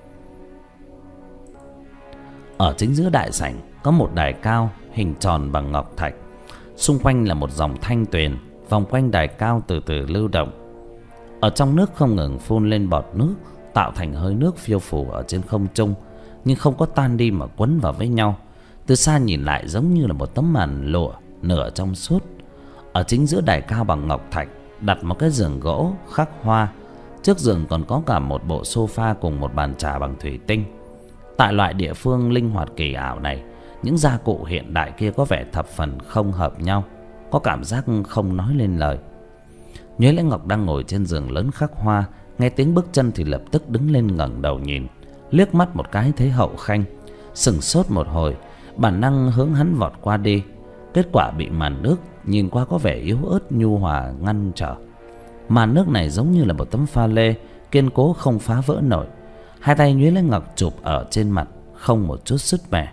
Ở chính giữa đại sảnh có một đài cao hình tròn bằng ngọc thạch. Xung quanh là một dòng thanh tuyền, vòng quanh đài cao từ từ lưu động. Ở trong nước không ngừng phun lên bọt nước, tạo thành hơi nước phiêu phù ở trên không trung. nhưng không có tan đi mà quấn vào với nhau. Từ xa nhìn lại giống như là một tấm màn lụa nửa trong suốt. Ở chính giữa đài cao bằng ngọc thạch đặt một cái giường gỗ khắc hoa. Trước giường còn có cả một bộ sofa cùng một bàn trà bằng thủy tinh. Tại loại địa phương linh hoạt kỳ ảo này, những gia cụ hiện đại kia có vẻ thập phần không hợp nhau, có cảm giác không nói lên lời. Nhuế Lễ Ngọc đang ngồi trên giường lớn khắc hoa, nghe tiếng bước chân thì lập tức đứng lên ngẩng đầu nhìn, liếc mắt một cái thấy Hậu Khanh, sững sốt một hồi, bản năng hướng hắn vọt qua đi. Kết quả bị màn nước nhìn qua có vẻ yếu ớt nhu hòa ngăn trở. Màn nước này giống như là một tấm pha lê kiên cố không phá vỡ nổi. Hai tay Nhuế Lễ Ngọc chụp ở trên mặt, không một chút sứt mẻ.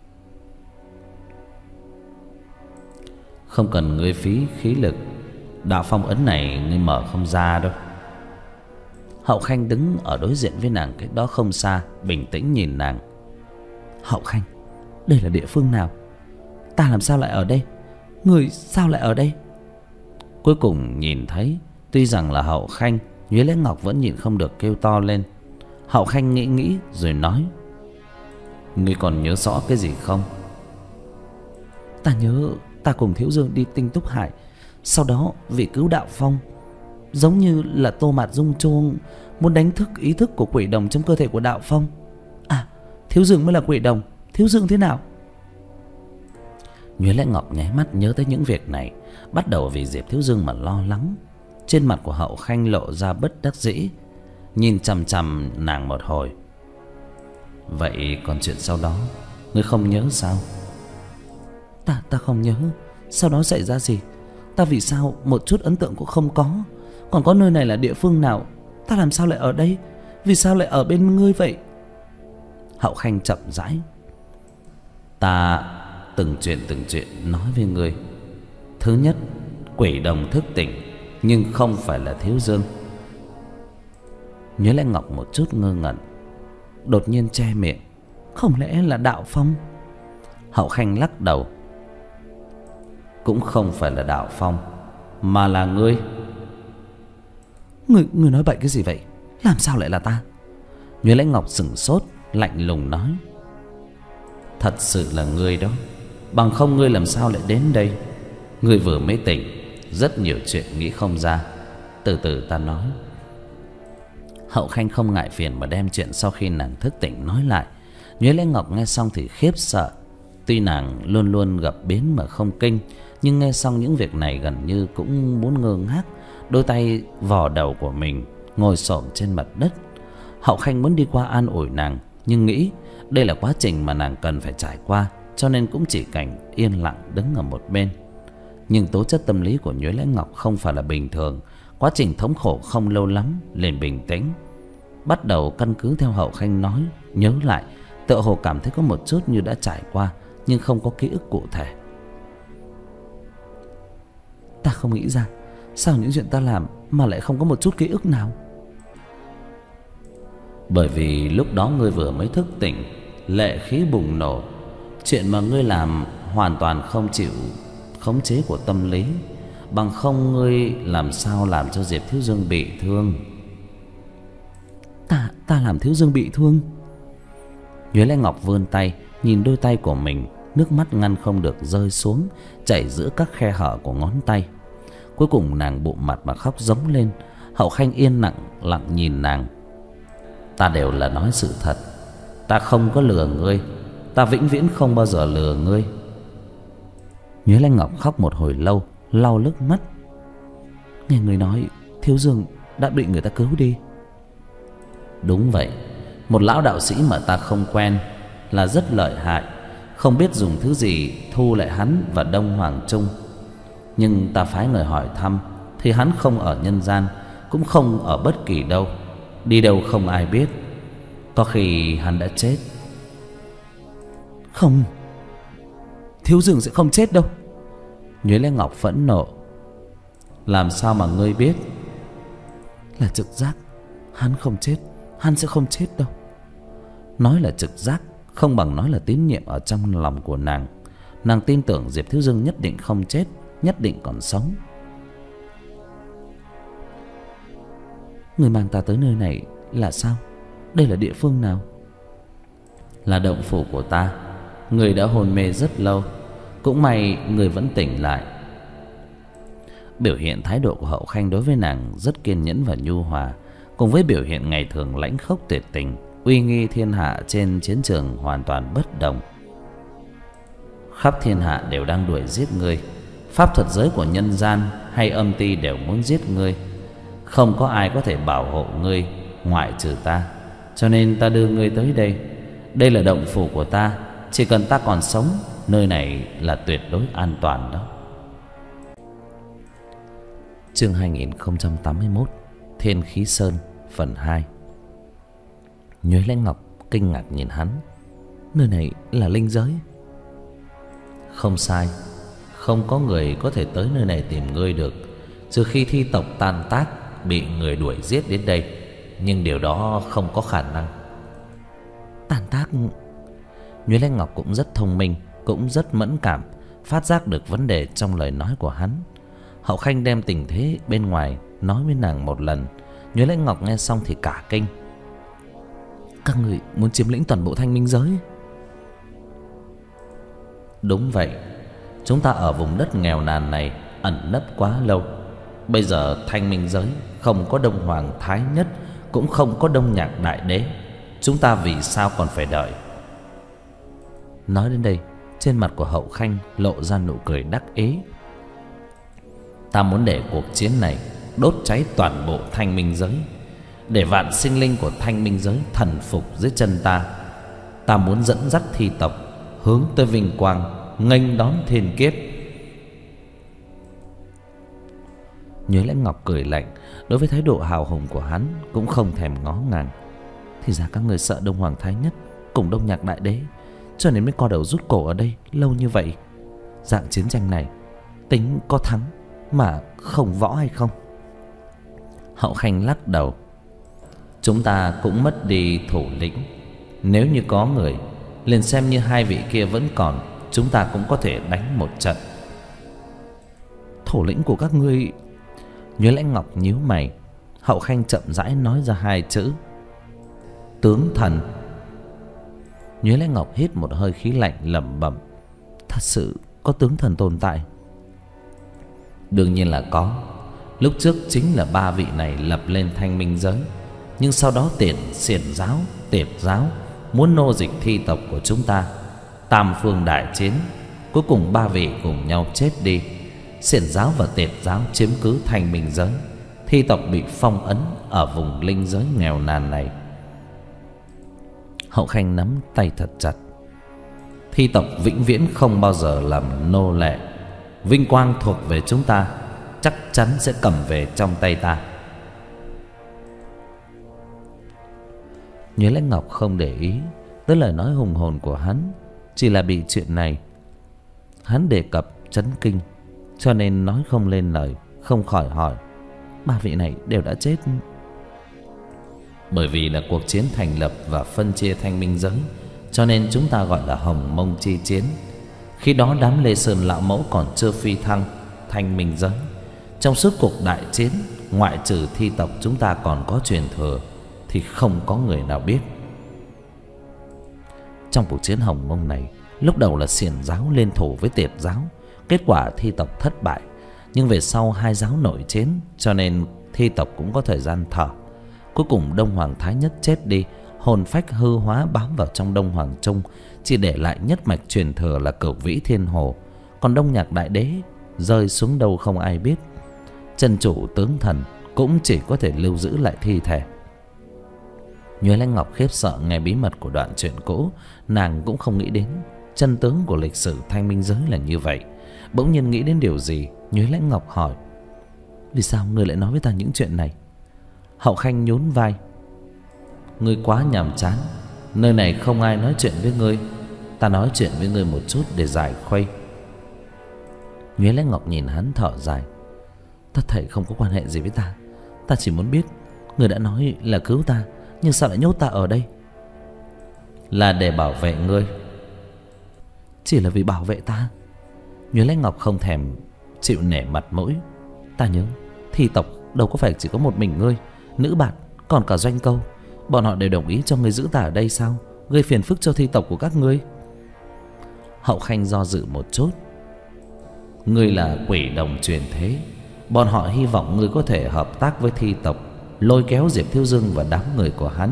Không cần ngươi phí khí lực, đạo phong ấn này ngươi mở không ra đâu. Hậu Khanh đứng ở đối diện với nàng cách đó không xa, bình tĩnh nhìn nàng. Hậu Khanh, đây là địa phương nào? Ta làm sao lại ở đây? Người sao lại ở đây? Cuối cùng nhìn thấy, tuy rằng là Hậu Khanh, Nhuế Lễ Ngọc vẫn nhịn không được kêu to lên. Hậu Khanh nghĩ rồi nói: ngươi còn nhớ rõ cái gì không? Ta nhớ ta cùng Thiếu Dương đi Tinh Túc Hải, sau đó vì cứu đạo phong, giống như là Tô Mạt Dung chuông muốn đánh thức ý thức của quỷ đồng trong cơ thể của đạo phong. À, Thiếu Dương mới là quỷ đồng. Thiếu Dương thế nào? Nhuế Lễ Ngọc nháy mắt nhớ tới những việc này, bắt đầu vì Diệp Thiếu Dương mà lo lắng. Trên mặt của Hậu Khanh lộ ra bất đắc dĩ, nhìn chằm chằm nàng một hồi. Vậy còn chuyện sau đó, ngươi không nhớ sao? Ta không nhớ. Sau đó xảy ra gì? Ta vì sao một chút ấn tượng cũng không có? Còn có nơi này là địa phương nào? Ta làm sao lại ở đây? Vì sao lại ở bên ngươi vậy? Hậu Khanh chậm rãi: ta từng chuyện nói với ngươi. Thứ nhất, quỷ đồng thức tỉnh, nhưng không phải là Thiếu Dương. Nhuế Lễ Ngọc một chút ngơ ngẩn, đột nhiên che miệng. Không lẽ là đạo phong? Hậu Khanh lắc đầu: cũng không phải là đạo phong, mà là ngươi. Ngươi nói bậy cái gì vậy? Làm sao lại là ta? Nhuế Lễ Ngọc sững sốt, lạnh lùng nói: thật sự là ngươi đó, bằng không ngươi làm sao lại đến đây? Ngươi vừa mới tỉnh, rất nhiều chuyện nghĩ không ra, từ từ ta nói. Hậu Khanh không ngại phiền mà đem chuyện sau khi nàng thức tỉnh nói lại. Nhuế Lễ Ngọc nghe xong thì khiếp sợ. Tuy nàng luôn luôn gặp biến mà không kinh, nhưng nghe xong những việc này gần như cũng muốn ngơ ngác, đôi tay vò đầu của mình, ngồi xổm trên mặt đất. Hậu Khanh muốn đi qua an ủi nàng, nhưng nghĩ đây là quá trình mà nàng cần phải trải qua, cho nên cũng chỉ cảnh yên lặng đứng ở một bên. Nhưng tố chất tâm lý của Nhuế Lễ Ngọc không phải là bình thường. Quá trình thống khổ không lâu lắm liền bình tĩnh, bắt đầu căn cứ theo Hậu Khanh nói, nhớ lại, tựa hồ cảm thấy có một chút như đã trải qua, nhưng không có ký ức cụ thể. Ta không nghĩ ra sao những chuyện ta làm mà lại không có một chút ký ức nào. Bởi vì lúc đó ngươi vừa mới thức tỉnh, lệ khí bùng nổ. Chuyện mà ngươi làm hoàn toàn không chịu khống chế của tâm lý, bằng không ngươi làm sao làm cho Diệp Thiếu Dương bị thương. Ta làm Thiếu Dương bị thương? Nhuế Lễ Ngọc vươn tay nhìn đôi tay của mình, nước mắt ngăn không được rơi xuống, chảy giữa các khe hở của ngón tay. Cuối cùng nàng bụng mặt mà khóc rống lên. Hậu Khanh yên lặng nhìn nàng. Ta đều là nói sự thật, ta không có lừa ngươi, ta vĩnh viễn không bao giờ lừa ngươi. Nhuế Lễ Ngọc khóc một hồi lâu, lau nước mắt. Nghe người nói Thiếu Dương đã bị người ta cứu đi. Đúng vậy, một lão đạo sĩ mà ta không quen, là rất lợi hại, không biết dùng thứ gì thu lại hắn và Đông Hoàng Trung. Nhưng ta phái người hỏi thăm thì hắn không ở nhân gian, cũng không ở bất kỳ đâu, đi đâu không ai biết. Có khi hắn đã chết. Không, Thiếu Dương sẽ không chết đâu. Nhuế Lễ Ngọc phẫn nộ. Làm sao mà ngươi biết? Là trực giác, hắn không chết, hắn sẽ không chết đâu. Nói là trực giác không bằng nói là tín nhiệm ở trong lòng của nàng. Nàng tin tưởng Diệp Thiếu Dương nhất định không chết, nhất định còn sống. Người mang ta tới nơi này là sao? Đây là địa phương nào? Là động phủ của ta. Người đã hôn mê rất lâu, cũng may người vẫn tỉnh lại. Biểu hiện thái độ của Hậu Khanh đối với nàng rất kiên nhẫn và nhu hòa, cùng với biểu hiện ngày thường lãnh khốc tuyệt tình, uy nghi thiên hạ trên chiến trường hoàn toàn bất đồng. Khắp thiên hạ đều đang đuổi giết ngươi, pháp thuật giới của nhân gian hay âm ty đều muốn giết ngươi. Không có ai có thể bảo hộ ngươi ngoại trừ ta, cho nên ta đưa ngươi tới đây. Đây là động phủ của ta, chỉ cần ta còn sống, nơi này là tuyệt đối an toàn đó. Chương 2081 Thiên Khí Sơn phần 2. Nhuế Lãnh Ngọc kinh ngạc nhìn hắn. Nơi này là linh giới? Không sai, không có người có thể tới nơi này tìm ngươi được, trừ khi thi tộc tan tác, bị người đuổi giết đến đây. Nhưng điều đó không có khả năng. Tan tác? Nhuế Lãnh Ngọc cũng rất thông minh, cũng rất mẫn cảm, phát giác được vấn đề trong lời nói của hắn. Hậu Khanh đem tình thế bên ngoài nói với nàng một lần. Nhuế Lãnh Ngọc nghe xong thì cả kinh. Các người muốn chiếm lĩnh toàn bộ Thanh Minh giới? Đúng vậy. Chúng ta ở vùng đất nghèo nàn này ẩn nấp quá lâu. Bây giờ Thanh Minh giới không có Đông Hoàng Thái Nhất, cũng không có Đông Nhạc Đại Đế. Chúng ta vì sao còn phải đợi? Nói đến đây, trên mặt của Hậu Khanh lộ ra nụ cười đắc ý. Ta muốn để cuộc chiến này đốt cháy toàn bộ Thanh Minh giới, để vạn sinh linh của Thanh Minh giới thần phục dưới chân ta. Ta muốn dẫn dắt thi tộc hướng tới vinh quang, nghênh đón thiên kiếp. Nhuế Lãnh Ngọc cười lạnh, đối với thái độ hào hùng của hắn cũng không thèm ngó ngàng. Thì ra các người sợ Đông Hoàng Thái Nhất cùng Đông Nhạc Đại Đế, cho nên mới co đầu rút cổ ở đây lâu như vậy. Dạng chiến tranh này tính có thắng mà không võ hay không? Hậu Khanh lắc đầu. Chúng ta cũng mất đi thủ lĩnh. Nếu như có người, liền xem như hai vị kia vẫn còn, chúng ta cũng có thể đánh một trận. Thủ lĩnh của các ngươi? Nhuế Lãnh Ngọc nhíu mày. Hậu Khanh chậm rãi nói ra hai chữ: tướng thần. Nhuế Lãnh Ngọc hít một hơi khí lạnh, lẩm bẩm: thật sự có tướng thần tồn tại? Đương nhiên là có. Lúc trước chính là ba vị này lập lên Thanh Minh giới, nhưng sau đó xiển giáo, tiệt giáo muốn nô dịch thi tộc của chúng ta. Tam phương đại chiến, cuối cùng ba vị cùng nhau chết đi. Xiển giáo và tiệt giáo chiếm cứ Thanh Minh giới, thi tộc bị phong ấn ở vùng linh giới nghèo nàn này. Hậu Khanh nắm tay thật chặt. Thi tộc vĩnh viễn không bao giờ làm nô lệ. Vinh quang thuộc về chúng ta, chắc chắn sẽ cầm về trong tay ta. Nhuế Lãnh Ngọc không để ý tới lời nói hùng hồn của hắn, chỉ là bị chuyện này hắn đề cập chấn kinh, cho nên nói không lên lời, không khỏi hỏi: ba vị này đều đã chết? Bởi vì là cuộc chiến thành lập và phân chia Thanh Minh giới, cho nên chúng ta gọi là Hồng Mông chi chiến. Khi đó đám Lê Sơn lão mẫu còn chưa phi thăng Thanh Minh giới. Trong suốt cuộc đại chiến, ngoại trừ thi tộc chúng ta còn có truyền thừa thì không có người nào biết. Trong cuộc chiến Hồng Mông này, lúc đầu là xiển giáo lên thủ với tiệt giáo, kết quả thi tộc thất bại. Nhưng về sau hai giáo nội chiến, cho nên thi tộc cũng có thời gian thở. Cuối cùng Đông Hoàng Thái Nhất chết đi, hồn phách hư hóa bám vào trong Đông Hoàng Trung, chỉ để lại nhất mạch truyền thừa là Cửu Vĩ Thiên Hồ. Còn Đông Nhạc Đại Đế rơi xuống đâu không ai biết. Chân chủ tướng thần cũng chỉ có thể lưu giữ lại thi thể. Nhuế Lãnh Ngọc khiếp sợ nghe bí mật của đoạn truyện cũ. Nàng cũng không nghĩ đến chân tướng của lịch sử Thanh Minh giới là như vậy. Bỗng nhiên nghĩ đến điều gì, Nhuế Lãnh Ngọc hỏi: vì sao ngươi lại nói với ta những chuyện này? Hậu Khanh nhún vai: ngươi quá nhàm chán, nơi này không ai nói chuyện với ngươi. Ta nói chuyện với ngươi một chút để giải khuây. Nhuế Lãnh Ngọc nhìn hắn thở dài: tất thảy không có quan hệ gì với ta. Ta chỉ muốn biết, ngươi đã nói là cứu ta, nhưng sao lại nhốt ta ở đây? Là để bảo vệ ngươi. Chỉ là vì bảo vệ ta? Nhuế Lãnh Ngọc không thèm chịu nể mặt mũi: ta nhớ thi tộc đâu có phải chỉ có một mình ngươi, nữ bạn còn cả Doanh Câu, bọn họ đều đồng ý cho ngươi giữ ta ở đây sao? gây phiền phức cho thi tộc của các ngươi. Hậu Khanh do dự một chút. Ngươi là quỷ đồng truyền thế, bọn họ hy vọng ngươi có thể hợp tác với thi tộc, lôi kéo Diệp Thiếu Dương và đám người của hắn,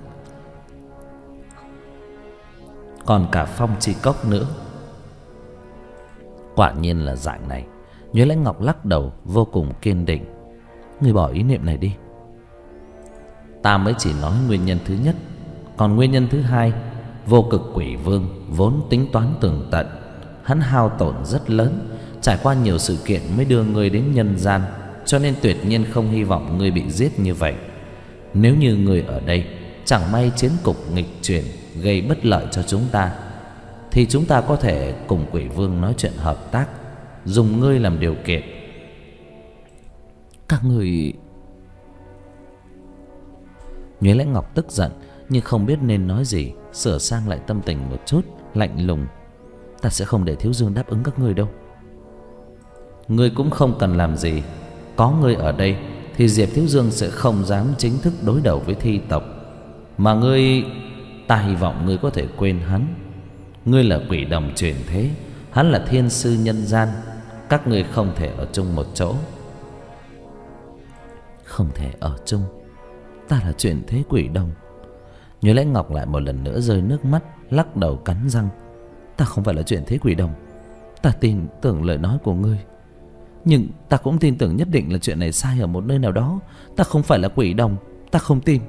còn cả Phong Chi Cốc nữa. Quả nhiên là dạng này. Nhuế Lãnh Ngọc lắc đầu vô cùng kiên định. Ngươi bỏ ý niệm này đi. Ta mới chỉ nói nguyên nhân thứ nhất. Còn nguyên nhân thứ hai, Vô Cực Quỷ Vương vốn tính toán tường tận. Hắn hao tổn rất lớn, trải qua nhiều sự kiện mới đưa ngươi đến nhân gian, cho nên tuyệt nhiên không hy vọng ngươi bị giết như vậy. Nếu như ngươi ở đây, chẳng may chiến cục nghịch chuyển, gây bất lợi cho chúng ta, thì chúng ta có thể cùng Quỷ Vương nói chuyện hợp tác, dùng ngươi làm điều kiện. Các ngươi... Nhuế Lãnh Ngọc tức giận nhưng không biết nên nói gì, sửa sang lại tâm tình một chút, lạnh lùng. Ta sẽ không để Thiếu Dương đáp ứng các ngươi đâu. Ngươi cũng không cần làm gì. Có ngươi ở đây thì Diệp Thiếu Dương sẽ không dám chính thức đối đầu với thi tộc. Mà ngươi, ta hy vọng ngươi có thể quên hắn. Ngươi là quỷ đồng truyền thế, hắn là thiên sư nhân gian. Các ngươi không thể ở chung một chỗ. Không thể ở chung? Ta là chuyển thế quỷ đồng. Nhuế Lãnh Ngọc lại một lần nữa rơi nước mắt, lắc đầu cắn răng. Ta không phải là chuyển thế quỷ đồng. Ta tin tưởng lời nói của ngươi, nhưng ta cũng tin tưởng nhất định là chuyện này sai ở một nơi nào đó. Ta không phải là quỷ đồng. Ta không tin.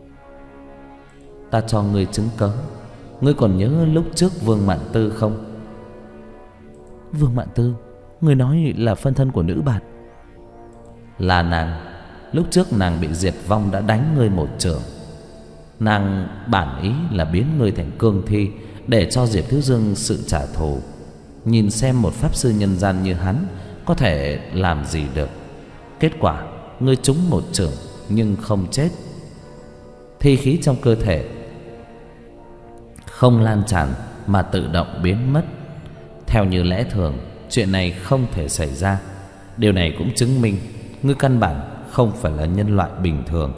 Ta cho ngươi chứng cớ. Ngươi còn nhớ lúc trước Vương Mạn Tư không? Vương Mạn Tư? Ngươi nói là phân thân của nữ bạt? Là nàng. Lúc trước nàng bị diệt vong đã đánh ngươi một chưởng. Nàng bản ý là biến ngươi thành cương thi, để cho Diệp Thiếu Dương sự trả thù, nhìn xem một pháp sư nhân gian như hắn có thể làm gì được. Kết quả ngươi trúng một chưởng nhưng không chết. Thi khí trong cơ thể không lan tràn mà tự động biến mất. Theo như lẽ thường, chuyện này không thể xảy ra. Điều này cũng chứng minh ngươi căn bản không phải là nhân loại bình thường.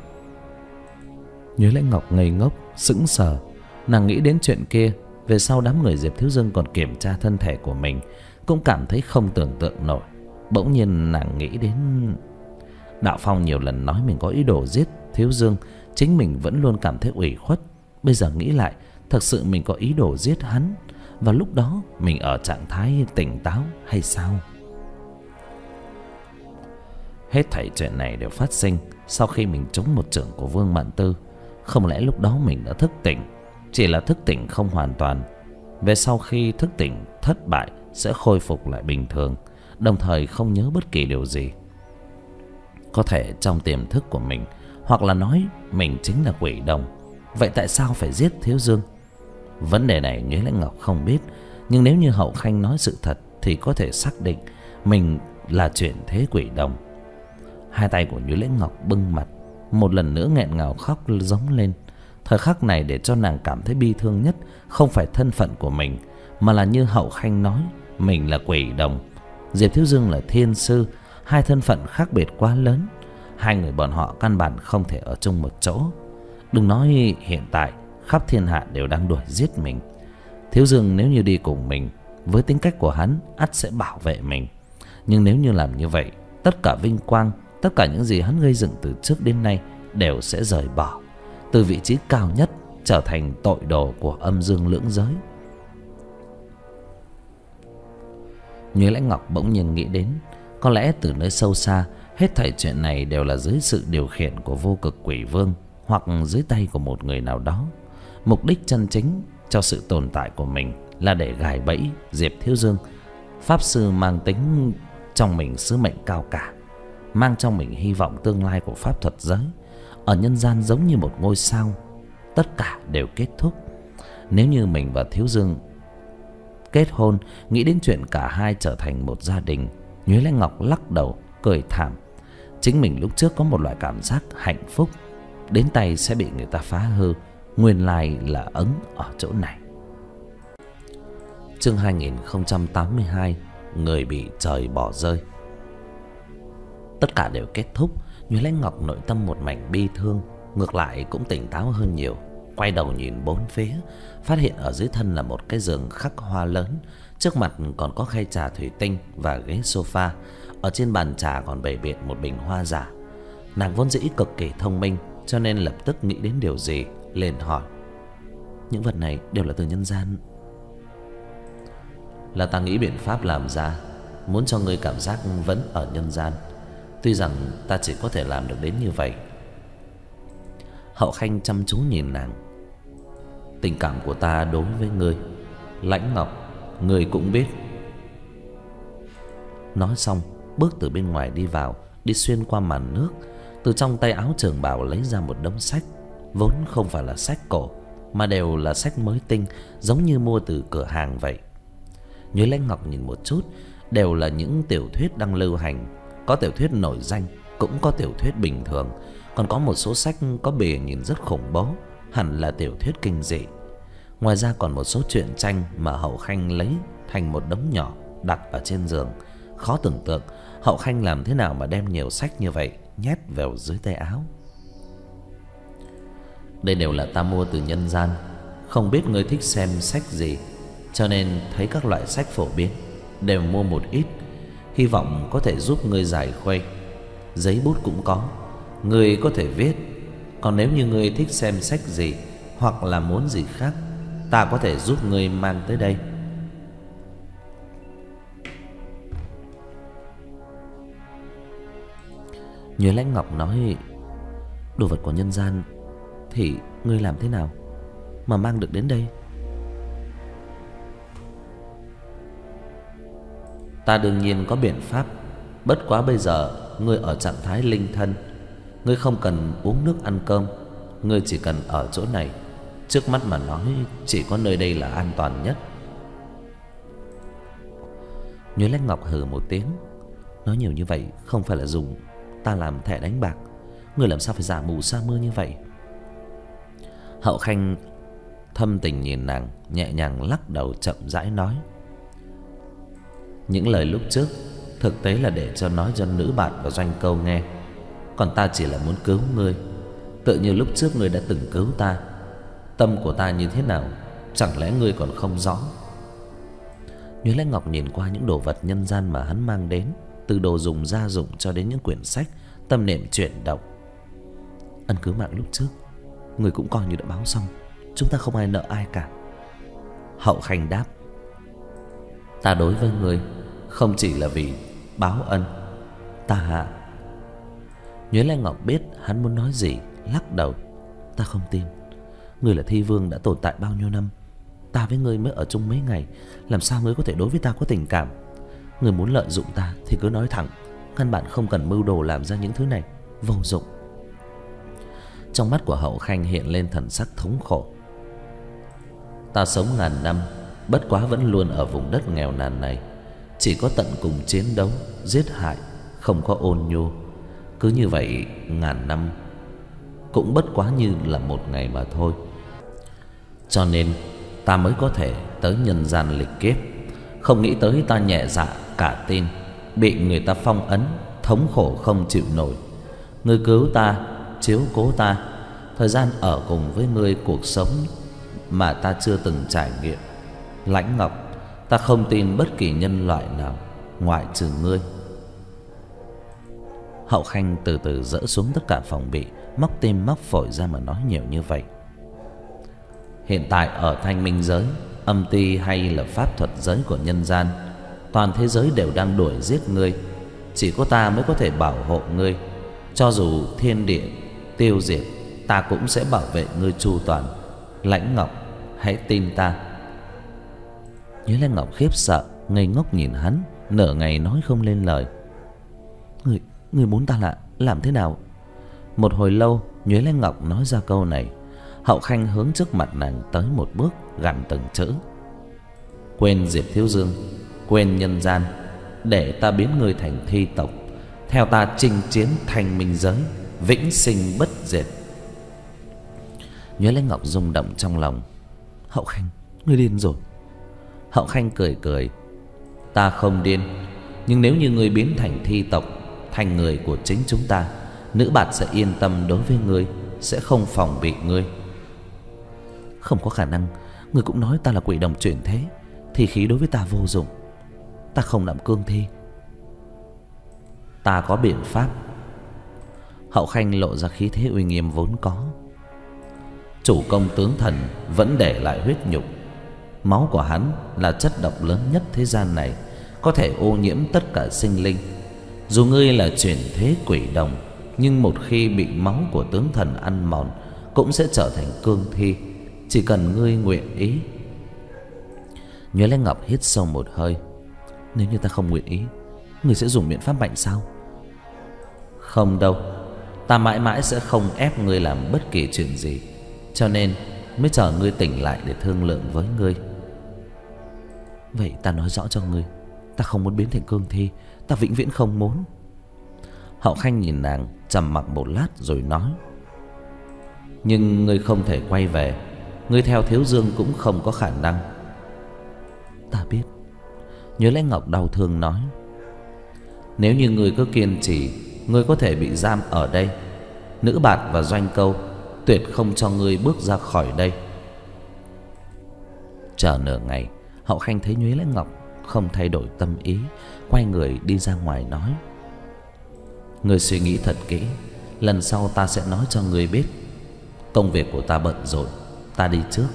Nhuế Lãnh Ngọc ngây ngốc sững sờ. Nàng nghĩ đến chuyện kia, về sau đám người Diệp Thiếu Dương còn kiểm tra thân thể của mình, cũng cảm thấy không tưởng tượng nổi. Bỗng nhiên nàng nghĩ đến Đạo Phong nhiều lần nói mình có ý đồ giết Thiếu Dương, chính mình vẫn luôn cảm thấy ủy khuất. Bây giờ nghĩ lại, thật sự mình có ý đồ giết hắn, và lúc đó mình ở trạng thái tỉnh táo hay sao? Hết thảy chuyện này đều phát sinh sau khi mình trúng một chưởng của Vương Mạn Tư. Không lẽ lúc đó mình đã thức tỉnh? Chỉ là thức tỉnh không hoàn toàn. Về sau khi thức tỉnh thất bại sẽ khôi phục lại bình thường, đồng thời không nhớ bất kỳ điều gì. Có thể trong tiềm thức của mình, hoặc là nói mình chính là quỷ đồng. Vậy tại sao phải giết Thiếu Dương? Vấn đề này Nhuế Lãnh Ngọc không biết, nhưng nếu như Hậu Khanh nói sự thật thì có thể xác định mình là chuyển thế quỷ đồng. Hai tay của Nhuế Lãnh Ngọc bưng mặt, một lần nữa nghẹn ngào khóc giống lên. Thời khắc này để cho nàng cảm thấy bi thương nhất không phải thân phận của mình, mà là như Hậu Khanh nói, mình là quỷ đồng, Diệp Thiếu Dương là thiên sư. Hai thân phận khác biệt quá lớn. Hai người bọn họ căn bản không thể ở chung một chỗ. Đừng nói hiện tại khắp thiên hạ đều đang đuổi giết mình. Thiếu Dương nếu như đi cùng mình, với tính cách của hắn ắt sẽ bảo vệ mình. Nhưng nếu như làm như vậy, tất cả vinh quang, tất cả những gì hắn gây dựng từ trước đến nay đều sẽ rời bỏ, từ vị trí cao nhất trở thành tội đồ của âm dương lưỡng giới. Nhuế Lãnh Ngọc bỗng nhiên nghĩ đến, có lẽ từ nơi sâu xa, hết thảy chuyện này đều là dưới sự điều khiển của Vô Cực Quỷ Vương, hoặc dưới tay của một người nào đó. Mục đích chân chính cho sự tồn tại của mình là để gài bẫy Diệp Thiếu Dương. Pháp sư mang tính trong mình sứ mệnh cao cả, mang trong mình hy vọng tương lai của pháp thuật giới. Ở nhân gian giống như một ngôi sao, tất cả đều kết thúc. Nếu như mình và Thiếu Dương kết hôn, nghĩ đến chuyện cả hai trở thành một gia đình, Nhuế Lãnh Ngọc lắc đầu cười thảm. Chính mình lúc trước có một loại cảm giác hạnh phúc, đến tay sẽ bị người ta phá hư. Nguyên lai là ấn ở chỗ này. Chương 2082, người bị trời bỏ rơi. Tất cả đều kết thúc. Nhuế Lãnh Ngọc nội tâm một mảnh bi thương, ngược lại cũng tỉnh táo hơn nhiều. quay đầu nhìn bốn phía, phát hiện ở dưới thân là một cái giường khắc hoa lớn, trước mặt còn có khay trà thủy tinh và ghế sofa. Ở trên bàn trà còn bày biện một bình hoa giả. Nàng vốn dĩ cực kỳ thông minh, cho nên lập tức nghĩ đến điều gì, liền hỏi: những vật này đều là từ nhân gian? Là ta nghĩ biện pháp làm ra, muốn cho ngươi cảm giác vẫn ở nhân gian. Tuy rằng ta chỉ có thể làm được đến như vậy. Hậu Khanh chăm chú nhìn nàng. Tình cảm của ta đối với ngươi, Lãnh Ngọc, ngươi cũng biết. Nói xong, bước từ bên ngoài đi vào, đi xuyên qua màn nước, từ trong tay áo trường bào lấy ra một đống sách, vốn không phải là sách cổ, mà đều là sách mới tinh, giống như mua từ cửa hàng vậy. Nhuế Lãnh Ngọc nhìn một chút, đều là những tiểu thuyết đang lưu hành, có tiểu thuyết nổi danh, cũng có tiểu thuyết bình thường, còn có một số sách có bìa nhìn rất khủng bố, hẳn là tiểu thuyết kinh dị. Ngoài ra còn một số truyện tranh mà Hậu Khanh lấy thành một đống nhỏ đặt ở trên giường. Khó tưởng tượng Hậu Khanh làm thế nào mà đem nhiều sách như vậy nhét vào dưới tay áo. Đây đều là ta mua từ nhân gian, không biết ngươi thích xem sách gì, cho nên thấy các loại sách phổ biến đều mua một ít, hy vọng có thể giúp ngươi giải khuây. Giấy bút cũng có, ngươi có thể viết. Còn nếu như ngươi thích xem sách gì hoặc là muốn gì khác, ta có thể giúp ngươi mang tới đây. Nhuế Lãnh Ngọc nói: đồ vật của nhân gian thì ngươi làm thế nào mà mang được đến đây? Ta đương nhiên có biện pháp, bất quá bây giờ ngươi ở trạng thái linh thân, ngươi không cần uống nước ăn cơm, ngươi chỉ cần ở chỗ này. Trước mắt mà nói, chỉ có nơi đây là an toàn nhất. Nhuế Lãnh Ngọc hừ một tiếng, nói nhiều như vậy không phải là dùng ta làm thẻ đánh bạc, ngươi làm sao phải giả mù sa mưa như vậy? Hậu Khanh thâm tình nhìn nàng, nhẹ nhàng lắc đầu chậm rãi nói: những lời lúc trước thực tế là để cho nói cho nữ bạn và Doanh Câu nghe, còn ta chỉ là muốn cứu ngươi, tự như lúc trước ngươi đã từng cứu ta. Tâm của ta như thế nào, chẳng lẽ ngươi còn không rõ? Nhuế Lãnh Ngọc nhìn qua những đồ vật nhân gian mà hắn mang đến, từ đồ dùng gia dụng cho đến những quyển sách, tâm niệm chuyển động. Ân cứu mạng lúc trước người cũng coi như đã báo xong, chúng ta không ai nợ ai cả. Hậu Khanh đáp: ta đối với ngươi không chỉ là vì báo ân. Ta... Nhuế Lãnh Ngọc biết hắn muốn nói gì, lắc đầu: ta không tin. Ngươi là thi vương đã tồn tại bao nhiêu năm, ta với ngươi mới ở chung mấy ngày, làm sao ngươi có thể đối với ta có tình cảm? Ngươi muốn lợi dụng ta thì cứ nói thẳng, căn bản không cần mưu đồ làm ra những thứ này, vô dụng. Trong mắt của Hậu Khanh hiện lên thần sắc thống khổ. Ta sống ngàn năm, bất quá vẫn luôn ở vùng đất nghèo nàn này, chỉ có tận cùng chiến đấu, giết hại, không có ôn nhu. Cứ như vậy ngàn năm cũng bất quá như là một ngày mà thôi. Cho nên ta mới có thể tới nhân gian lịch kiếp. Không nghĩ tới ta nhẹ dạ cả tin, bị người ta phong ấn, thống khổ không chịu nổi. Ngươi cứu ta, chiếu cố ta, thời gian ở cùng với ngươi cuộc sống mà ta chưa từng trải nghiệm. Lãnh Ngọc, ta không tin bất kỳ nhân loại nào ngoại trừ ngươi. Hậu Khanh từ từ dỡ xuống tất cả phòng bị, móc tim móc phổi ra mà nói nhiều như vậy. Hiện tại ở Thanh Minh giới, âm ti hay là pháp thuật giới của nhân gian, toàn thế giới đều đang đuổi giết ngươi. Chỉ có ta mới có thể bảo hộ ngươi. Cho dù thiên địa tiêu diệt, ta cũng sẽ bảo vệ ngươi chu toàn. Lãnh Ngọc, hãy tin ta. Nhuế Lãnh Ngọc khiếp sợ, ngây ngốc nhìn hắn, nửa ngày nói không lên lời. Ngươi muốn ta là làm thế nào? Một hồi lâu, Nhuế Lãnh Ngọc nói ra câu này. Hậu Khanh hướng trước mặt nàng tới một bước, gằn từng chữ: quên Diệp Thiếu Dương, quên nhân gian, để ta biến ngươi thành thi tộc, theo ta chinh chiến Thanh Minh giới, vĩnh sinh bất diệt. Nhuế Lãnh Ngọc rung động trong lòng. Hậu Khanh, ngươi điên rồi. Hậu Khanh cười cười: ta không điên, nhưng nếu như ngươi biến thành thi tộc, thành người của chính chúng ta, nữ bạt sẽ yên tâm đối với ngươi, sẽ không phòng bị ngươi. Không có khả năng. Người cũng nói ta là quỷ đồng chuyển thế, thì khí đối với ta vô dụng. Ta không làm cương thi. Ta có biện pháp. Hậu Khanh lộ ra khí thế uy nghiêm vốn có. Chủ công tướng thần vẫn để lại huyết nhục. Máu của hắn là chất độc lớn nhất thế gian này, có thể ô nhiễm tất cả sinh linh. Dù ngươi là chuyển thế quỷ đồng, nhưng một khi bị máu của tướng thần ăn mòn, cũng sẽ trở thành cương thi. Chỉ cần ngươi nguyện ý. Nhuế Lãnh Ngọc hít sâu một hơi. Nếu như ta không nguyện ý, ngươi sẽ dùng biện pháp mạnh sao? Không đâu. Ta mãi mãi sẽ không ép ngươi làm bất kỳ chuyện gì, cho nên mới chờ ngươi tỉnh lại để thương lượng với ngươi. Vậy ta nói rõ cho ngươi, ta không muốn biến thành cương thi. Ta vĩnh viễn không muốn. Hậu Khanh nhìn nàng trầm mặc một lát rồi nói: nhưng ngươi không thể quay về. Ngươi theo Thiếu Dương cũng không có khả năng. Ta biết. Nhuế Lãnh Ngọc đau thương nói: nếu như ngươi cứ kiên trì, ngươi có thể bị giam ở đây. Nữ Bạt và Doanh Câu tuyệt không cho ngươi bước ra khỏi đây. Chờ nửa ngày, Hậu Khanh thấy Nhuế Lãnh Ngọc không thay đổi tâm ý, quay người đi ra ngoài nói: ngươi suy nghĩ thật kỹ, lần sau ta sẽ nói cho ngươi biết. Công việc của ta bận rộn, ta đi trước.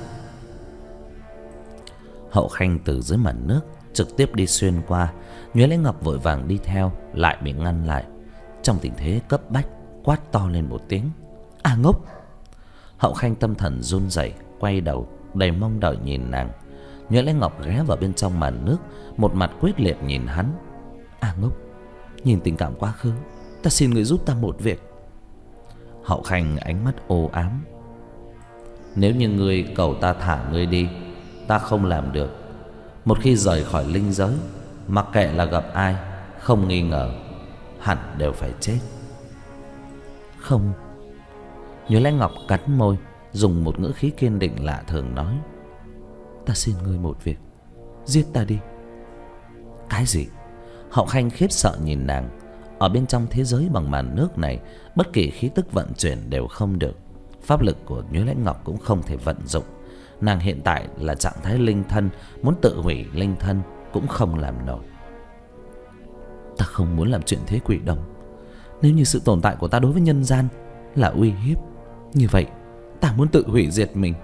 Hậu Khanh từ dưới mặt nước trực tiếp đi xuyên qua. Nhuế Lãnh Ngọc vội vàng đi theo, lại bị ngăn lại. Trong tình thế cấp bách, quát to lên một tiếng: à ngốc! Hậu Khanh tâm thần run rẩy, quay đầu đầy mong đợi nhìn nàng. Nhuế Lãnh Ngọc ghé vào bên trong màn nước, một mặt quyết liệt nhìn hắn: à ngốc! Nhìn tình cảm quá khứ, ta xin người giúp ta một việc. Hậu Khanh ánh mắt u ám: nếu như ngươi cầu ta thả ngươi đi, ta không làm được. Một khi rời khỏi linh giới, mặc kệ là gặp ai, không nghi ngờ hẳn đều phải chết. Không. Nhuế Lãnh Ngọc cắn môi, dùng một ngữ khí kiên định lạ thường nói: ta xin ngươi một việc, giết ta đi. Cái gì? Hậu Khanh khiếp sợ nhìn nàng. Ở bên trong thế giới bằng màn nước này, bất kỳ khí tức vận chuyển đều không được. Pháp lực của Nhuế Lãnh Ngọc cũng không thể vận dụng. Nàng hiện tại là trạng thái linh thân, muốn tự hủy linh thân cũng không làm nổi. Ta không muốn làm chuyện thế quỷ đồng. Nếu như sự tồn tại của ta đối với nhân gian là uy hiếp, như vậy ta muốn tự hủy diệt mình.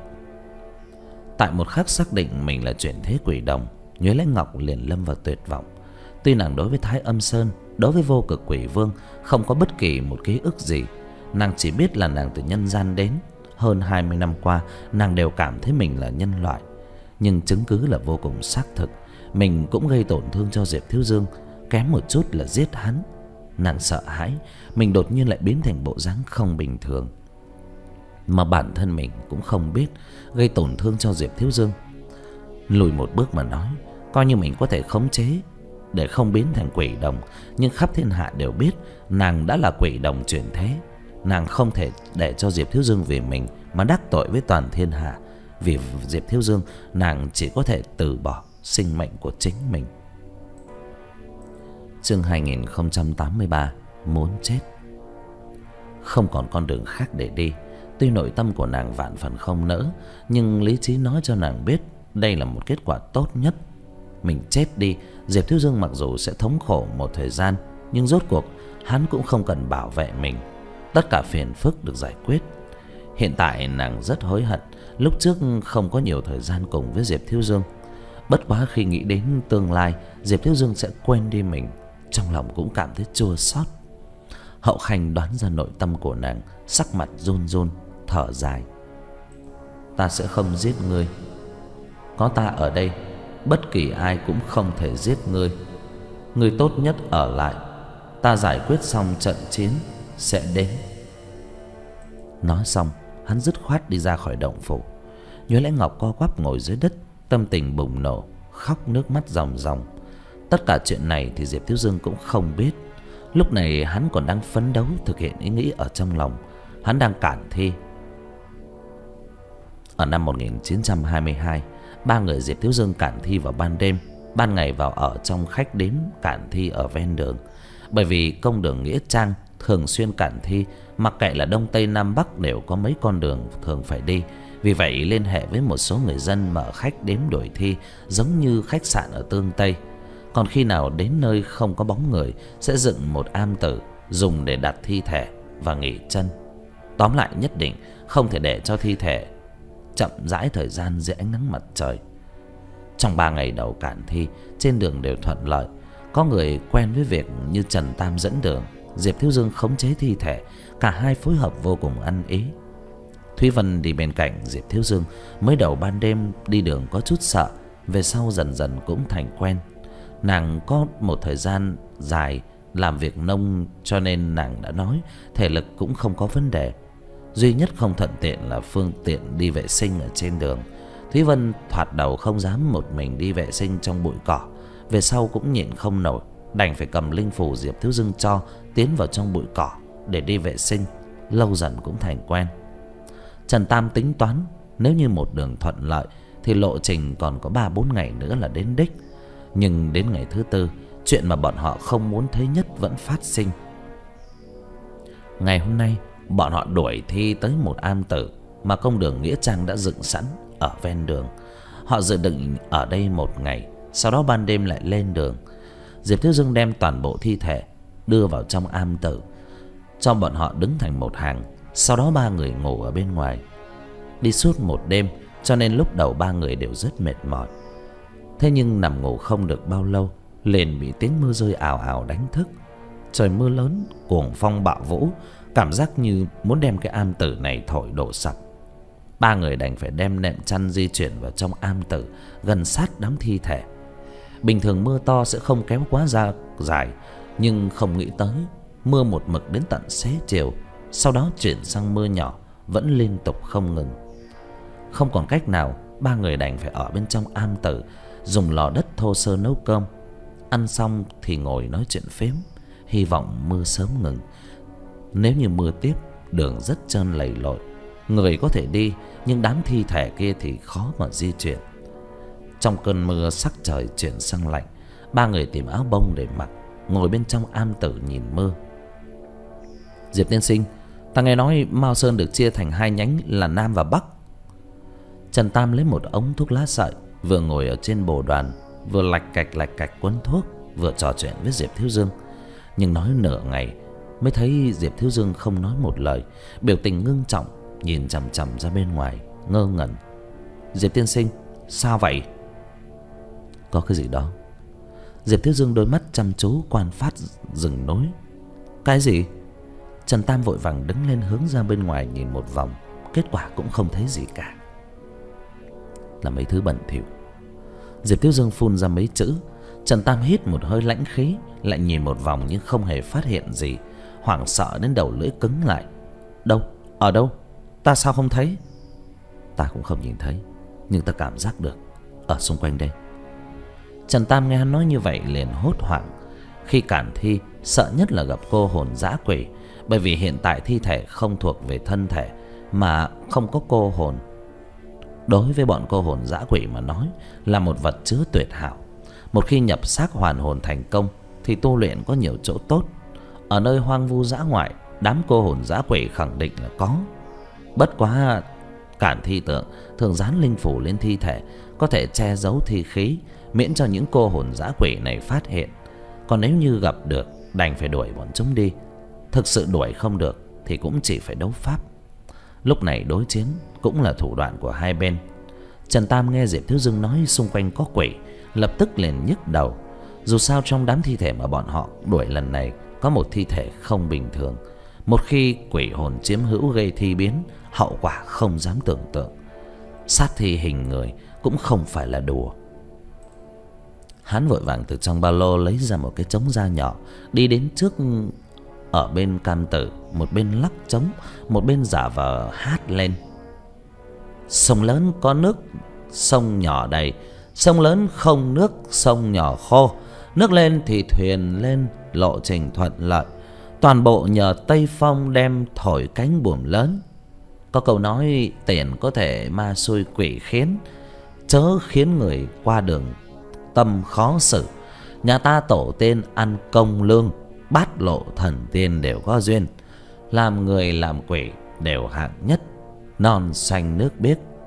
Tại một khắc xác định mình là chuyển thế quỷ đồng, Nhuế Lãnh Ngọc liền lâm vào tuyệt vọng. Tuy nàng đối với Thái Âm Sơn, đối với Vô Cực Quỷ Vương không có bất kỳ một ký ức gì. Nàng chỉ biết là nàng từ nhân gian đến. Hơn 20 năm qua, nàng đều cảm thấy mình là nhân loại. Nhưng chứng cứ là vô cùng xác thực. Mình cũng gây tổn thương cho Diệp Thiếu Dương, kém một chút là giết hắn. Nàng sợ hãi mình đột nhiên lại biến thành bộ dáng không bình thường, mà bản thân mình cũng không biết gây tổn thương cho Diệp Thiếu Dương. Lùi một bước mà nói, coi như mình có thể khống chế để không biến thành quỷ đồng, nhưng khắp thiên hạ đều biết nàng đã là quỷ đồng chuyển thế. Nàng không thể để cho Diệp Thiếu Dương vì mình mà đắc tội với toàn thiên hạ. Vì Diệp Thiếu Dương, nàng chỉ có thể từ bỏ sinh mệnh của chính mình. Chương 2083: muốn chết. Không còn con đường khác để đi. Tuy nội tâm của nàng vạn phần không nỡ, nhưng lý trí nói cho nàng biết đây là một kết quả tốt nhất. Mình chết đi, Diệp Thiếu Dương mặc dù sẽ thống khổ một thời gian, nhưng rốt cuộc hắn cũng không cần bảo vệ mình. Tất cả phiền phức được giải quyết. Hiện tại nàng rất hối hận lúc trước không có nhiều thời gian cùng với Diệp Thiếu Dương. Bất quá khi nghĩ đến tương lai Diệp Thiếu Dương sẽ quên đi mình, trong lòng cũng cảm thấy chua xót. Hậu Khanh đoán ra nội tâm của nàng, sắc mặt run run, thở dài: ta sẽ không giết ngươi. Có ta ở đây, bất kỳ ai cũng không thể giết ngươi. Ngươi tốt nhất ở lại, ta giải quyết xong trận chiến sẽ đến. Nói xong, hắn dứt khoát đi ra khỏi động phủ. Nhuế Lãnh Ngọc co quắp ngồi dưới đất, tâm tình bùng nổ, khóc nước mắt ròng ròng. Tất cả chuyện này thì Diệp Thiếu Dương cũng không biết. Lúc này hắn còn đang phấn đấu thực hiện ý nghĩ ở trong lòng. Hắn đang cản thi. Ở năm 1922, ba người Diệp Thiếu Dương cản thi vào ban đêm, ban ngày vào ở trong khách điếm cản thi ở ven đường. Bởi vì công đường nghĩa trang thường xuyên cản thi, mặc kệ là đông tây nam bắc đều có mấy con đường thường phải đi. Vì vậy liên hệ với một số người dân mở khách đếm đổi thi, giống như khách sạn ở Tương Tây. Còn khi nào đến nơi không có bóng người, sẽ dựng một am tử dùng để đặt thi thể và nghỉ chân. Tóm lại nhất định không thể để cho thi thể chậm rãi thời gian dưới ánh nắng mặt trời. Trong 3 ngày đầu cản thi, trên đường đều thuận lợi. Có người quen với việc như Trần Tam dẫn đường, Diệp Thiếu Dương khống chế thi thể, cả hai phối hợp vô cùng ăn ý. Thúy Vân đi bên cạnh Diệp Thiếu Dương, mới đầu ban đêm đi đường có chút sợ, về sau dần dần cũng thành quen. Nàng có một thời gian dài làm việc nông, cho nên nàng đã nói thể lực cũng không có vấn đề. Duy nhất không thuận tiện là phương tiện đi vệ sinh ở trên đường. Thúy Vân thoạt đầu không dám một mình đi vệ sinh trong bụi cỏ, về sau cũng nhịn không nổi, đành phải cầm linh phù Diệp Thiếu Dương cho tiến vào trong bụi cỏ để đi vệ sinh. Lâu dần cũng thành quen. Trần Tam tính toán nếu như một đường thuận lợi thì lộ trình còn có 3-4 ngày nữa là đến đích. Nhưng đến ngày thứ 4, chuyện mà bọn họ không muốn thấy nhất vẫn phát sinh. Ngày hôm nay, bọn họ đuổi thi tới một am tử mà công đường nghĩa trang đã dựng sẵn ở ven đường. Họ dự định ở đây một ngày, sau đó ban đêm lại lên đường. Diệp Thiếu Dương đem toàn bộ thi thể đưa vào trong am tử, cho bọn họ đứng thành một hàng. Sau đó 3 người ngủ ở bên ngoài. Đi suốt một đêm, cho nên lúc đầu 3 người đều rất mệt mỏi. Thế nhưng nằm ngủ không được bao lâu, liền bị tiếng mưa rơi ào ào đánh thức. Trời mưa lớn, cuồng phong bạo vũ, cảm giác như muốn đem cái am tử này thổi đổ sập. 3 người đành phải đem nệm chăn di chuyển vào trong am tử, gần sát đám thi thể. Bình thường mưa to sẽ không kéo quá ra dài, nhưng không nghĩ tới mưa một mực đến tận xế chiều, sau đó chuyển sang mưa nhỏ, vẫn liên tục không ngừng. Không còn cách nào, 3 người đành phải ở bên trong am tử, dùng lò đất thô sơ nấu cơm. Ăn xong thì ngồi nói chuyện phím, hy vọng mưa sớm ngừng. Nếu như mưa tiếp, đường rất trơn lầy lội, người có thể đi, nhưng đám thi thể kia thì khó mà di chuyển. Trong cơn mưa sắc trời chuyển sang lạnh, 3 người tìm áo bông để mặc, ngồi bên trong am tử nhìn mưa. Diệp tiên sinh, ta nghe nói Mao Sơn được chia thành 2 nhánh là Nam và Bắc. Trần Tam lấy một ống thuốc lá sợi, vừa ngồi ở trên bồ đoàn, vừa lạch cạch quấn thuốc, vừa trò chuyện với Diệp Thiếu Dương. Nhưng nói nửa ngày mới thấy Diệp Thiếu Dương không nói một lời, biểu tình ngưng trọng, nhìn chằm chằm ra bên ngoài, ngơ ngẩn. Diệp tiên sinh, sao vậy? Có cái gì đó. Diệp Thiếu Dương đôi mắt chăm chú quan sát rừng núi. Cái gì? Trần Tam vội vàng đứng lên hướng ra bên ngoài nhìn một vòng, kết quả cũng không thấy gì cả. Là mấy thứ bẩn thỉu. Diệp Thiếu Dương phun ra mấy chữ. Trần Tam hít một hơi lãnh khí, lại nhìn một vòng nhưng không hề phát hiện gì, hoảng sợ đến đầu lưỡi cứng lại. Đâu? Ở đâu? Ta sao không thấy? Ta cũng không nhìn thấy, nhưng ta cảm giác được ở xung quanh đây. Trần Tam nghe hắn nói như vậy liền hốt hoảng. Khi cản thi, sợ nhất là gặp cô hồn dã quỷ, bởi vì hiện tại thi thể không thuộc về thân thể mà không có cô hồn. Đối với bọn cô hồn dã quỷ mà nói, là một vật chứa tuyệt hảo. Một khi nhập xác hoàn hồn thành công thì tu luyện có nhiều chỗ tốt. Ở nơi hoang vu dã ngoại, đám cô hồn dã quỷ khẳng định là có. Bất quá cản thi tượng thường dán linh phủ lên thi thể, có thể che giấu thi khí, miễn cho những cô hồn dã quỷ này phát hiện. Còn nếu như gặp được, đành phải đuổi bọn chúng đi. Thực sự đuổi không được thì cũng chỉ phải đấu pháp. Lúc này đối chiến cũng là thủ đoạn của hai bên. Trần Tam nghe Diệp Thiếu Dương nói xung quanh có quỷ, lập tức liền nhức đầu. Dù sao trong đám thi thể mà bọn họ đuổi lần này, có một thi thể không bình thường. Một khi quỷ hồn chiếm hữu gây thi biến, hậu quả không dám tưởng tượng. Sát thi hình người cũng không phải là đùa. Hắn vội vàng từ trong ba lô lấy ra một cái trống da nhỏ, đi đến trước ở bên cam tử, một bên lắc trống, một bên giả vờ hát lên. Sông lớn có nước, sông nhỏ đầy. Sông lớn không nước, sông nhỏ khô. Nước lên thì thuyền lên, lộ trình thuận lợi. Toàn bộ nhờ Tây Phong đem thổi cánh buồm lớn. Có câu nói tiền có thể ma xui quỷ khiến, chớ khiến người qua đường tâm khó xử. Nhà ta tổ tiên ăn công lương, bát lộ thần tiên đều có duyên. Làm người làm quỷ đều hạng nhất, non xanh nước biếc.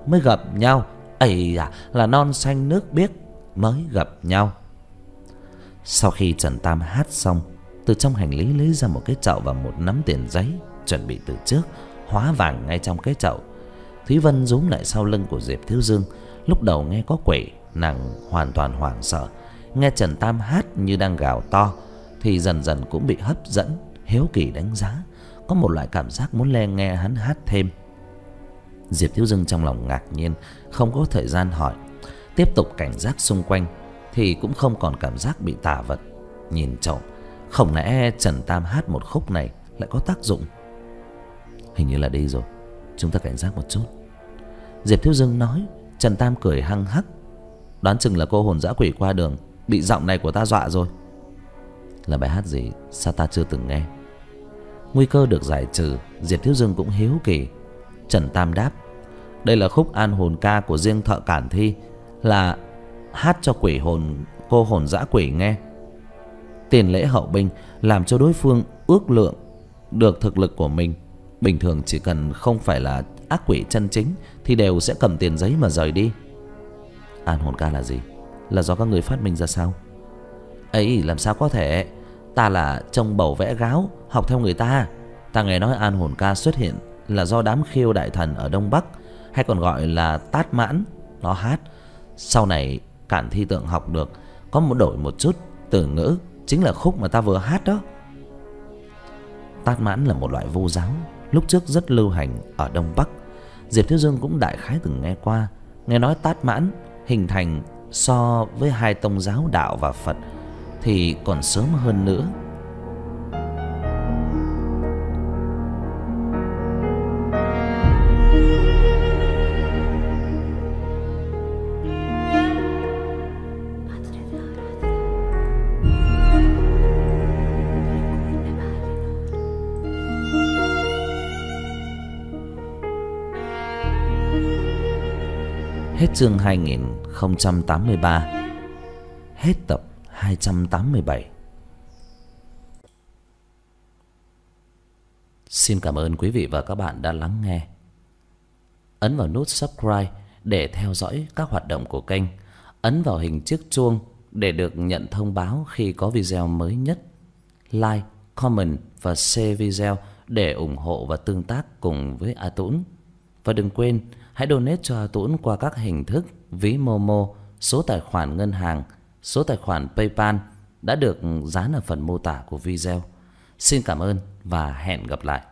mới gặp nhau. Ây à, là non xanh nước biếc mới gặp nhau. Sau khi Trần Tam hát xong, từ trong hành lý lấy ra một cái chậu và một nắm tiền giấy chuẩn bị từ trước, hóa vàng ngay trong cái chậu. Thúy Vân rúm lại sau lưng của Diệp Thiếu Dương. Lúc đầu nghe có quỷ, nàng hoàn toàn hoảng sợ. Nghe Trần Tam hát như đang gào to thì dần dần cũng bị hấp dẫn, hiếu kỳ đánh giá, có một loại cảm giác muốn le nghe hắn hát thêm. Diệp Thiếu Dương trong lòng ngạc nhiên, không có thời gian hỏi. Tiếp tục cảnh giác xung quanh thì cũng không còn cảm giác bị tà vật nhìn trộm. Không lẽ Trần Tam hát một khúc này lại có tác dụng? Hình như là đi rồi, chúng ta cảnh giác một chút, Diệp Thiếu Dương nói. Trần Tam cười hăng hắc. Đoán chừng là cô hồn dã quỷ qua đường bị giọng này của ta dọa rồi. Là bài hát gì sao ta chưa từng nghe? Nguy cơ được giải trừ, Diệp Thiếu Dương cũng hiếu kỳ. Trần Tam đáp: đây là khúc an hồn ca của riêng thợ Cản Thi, là hát cho quỷ hồn, cô hồn dã quỷ nghe. Tiền lễ hậu binh làm cho đối phương ước lượng được thực lực của mình. Bình thường chỉ cần không phải là ác quỷ chân chính thì đều sẽ cầm tiền giấy mà rời đi. An hồn ca là gì? Là do các người phát minh ra sao? Ấy, làm sao có thể? Ta là trông bầu vẽ gáo, học theo người ta. Ta nghe nói an hồn ca xuất hiện là do đám khiêu đại thần ở Đông Bắc, hay còn gọi là Tát Mãn, nó hát. Sau này Cản Thi Tượng học được, có một đổi một chút từ ngữ, chính là khúc mà ta vừa hát đó. Tát Mãn là một loại vu giáo lúc trước rất lưu hành ở Đông Bắc. Diệp Thiếu Dương cũng đại khái từng nghe qua. Nghe nói Tát Mãn hình thành so với hai tông giáo đạo và Phật thì còn sớm hơn nữa. Hết chương 2083. Hết tập 287. Xin cảm ơn quý vị và các bạn đã lắng nghe. Ấn vào nút subscribe để theo dõi các hoạt động của kênh. Ấn vào hình chiếc chuông để được nhận thông báo khi có video mới nhất. Like, comment và share video để ủng hộ và tương tác cùng với A Tũng. Và đừng quên hãy donate cho A Tũng qua các hình thức ví Momo, số tài khoản ngân hàng, số tài khoản PayPal đã được dán ở phần mô tả của video. Xin cảm ơn và hẹn gặp lại.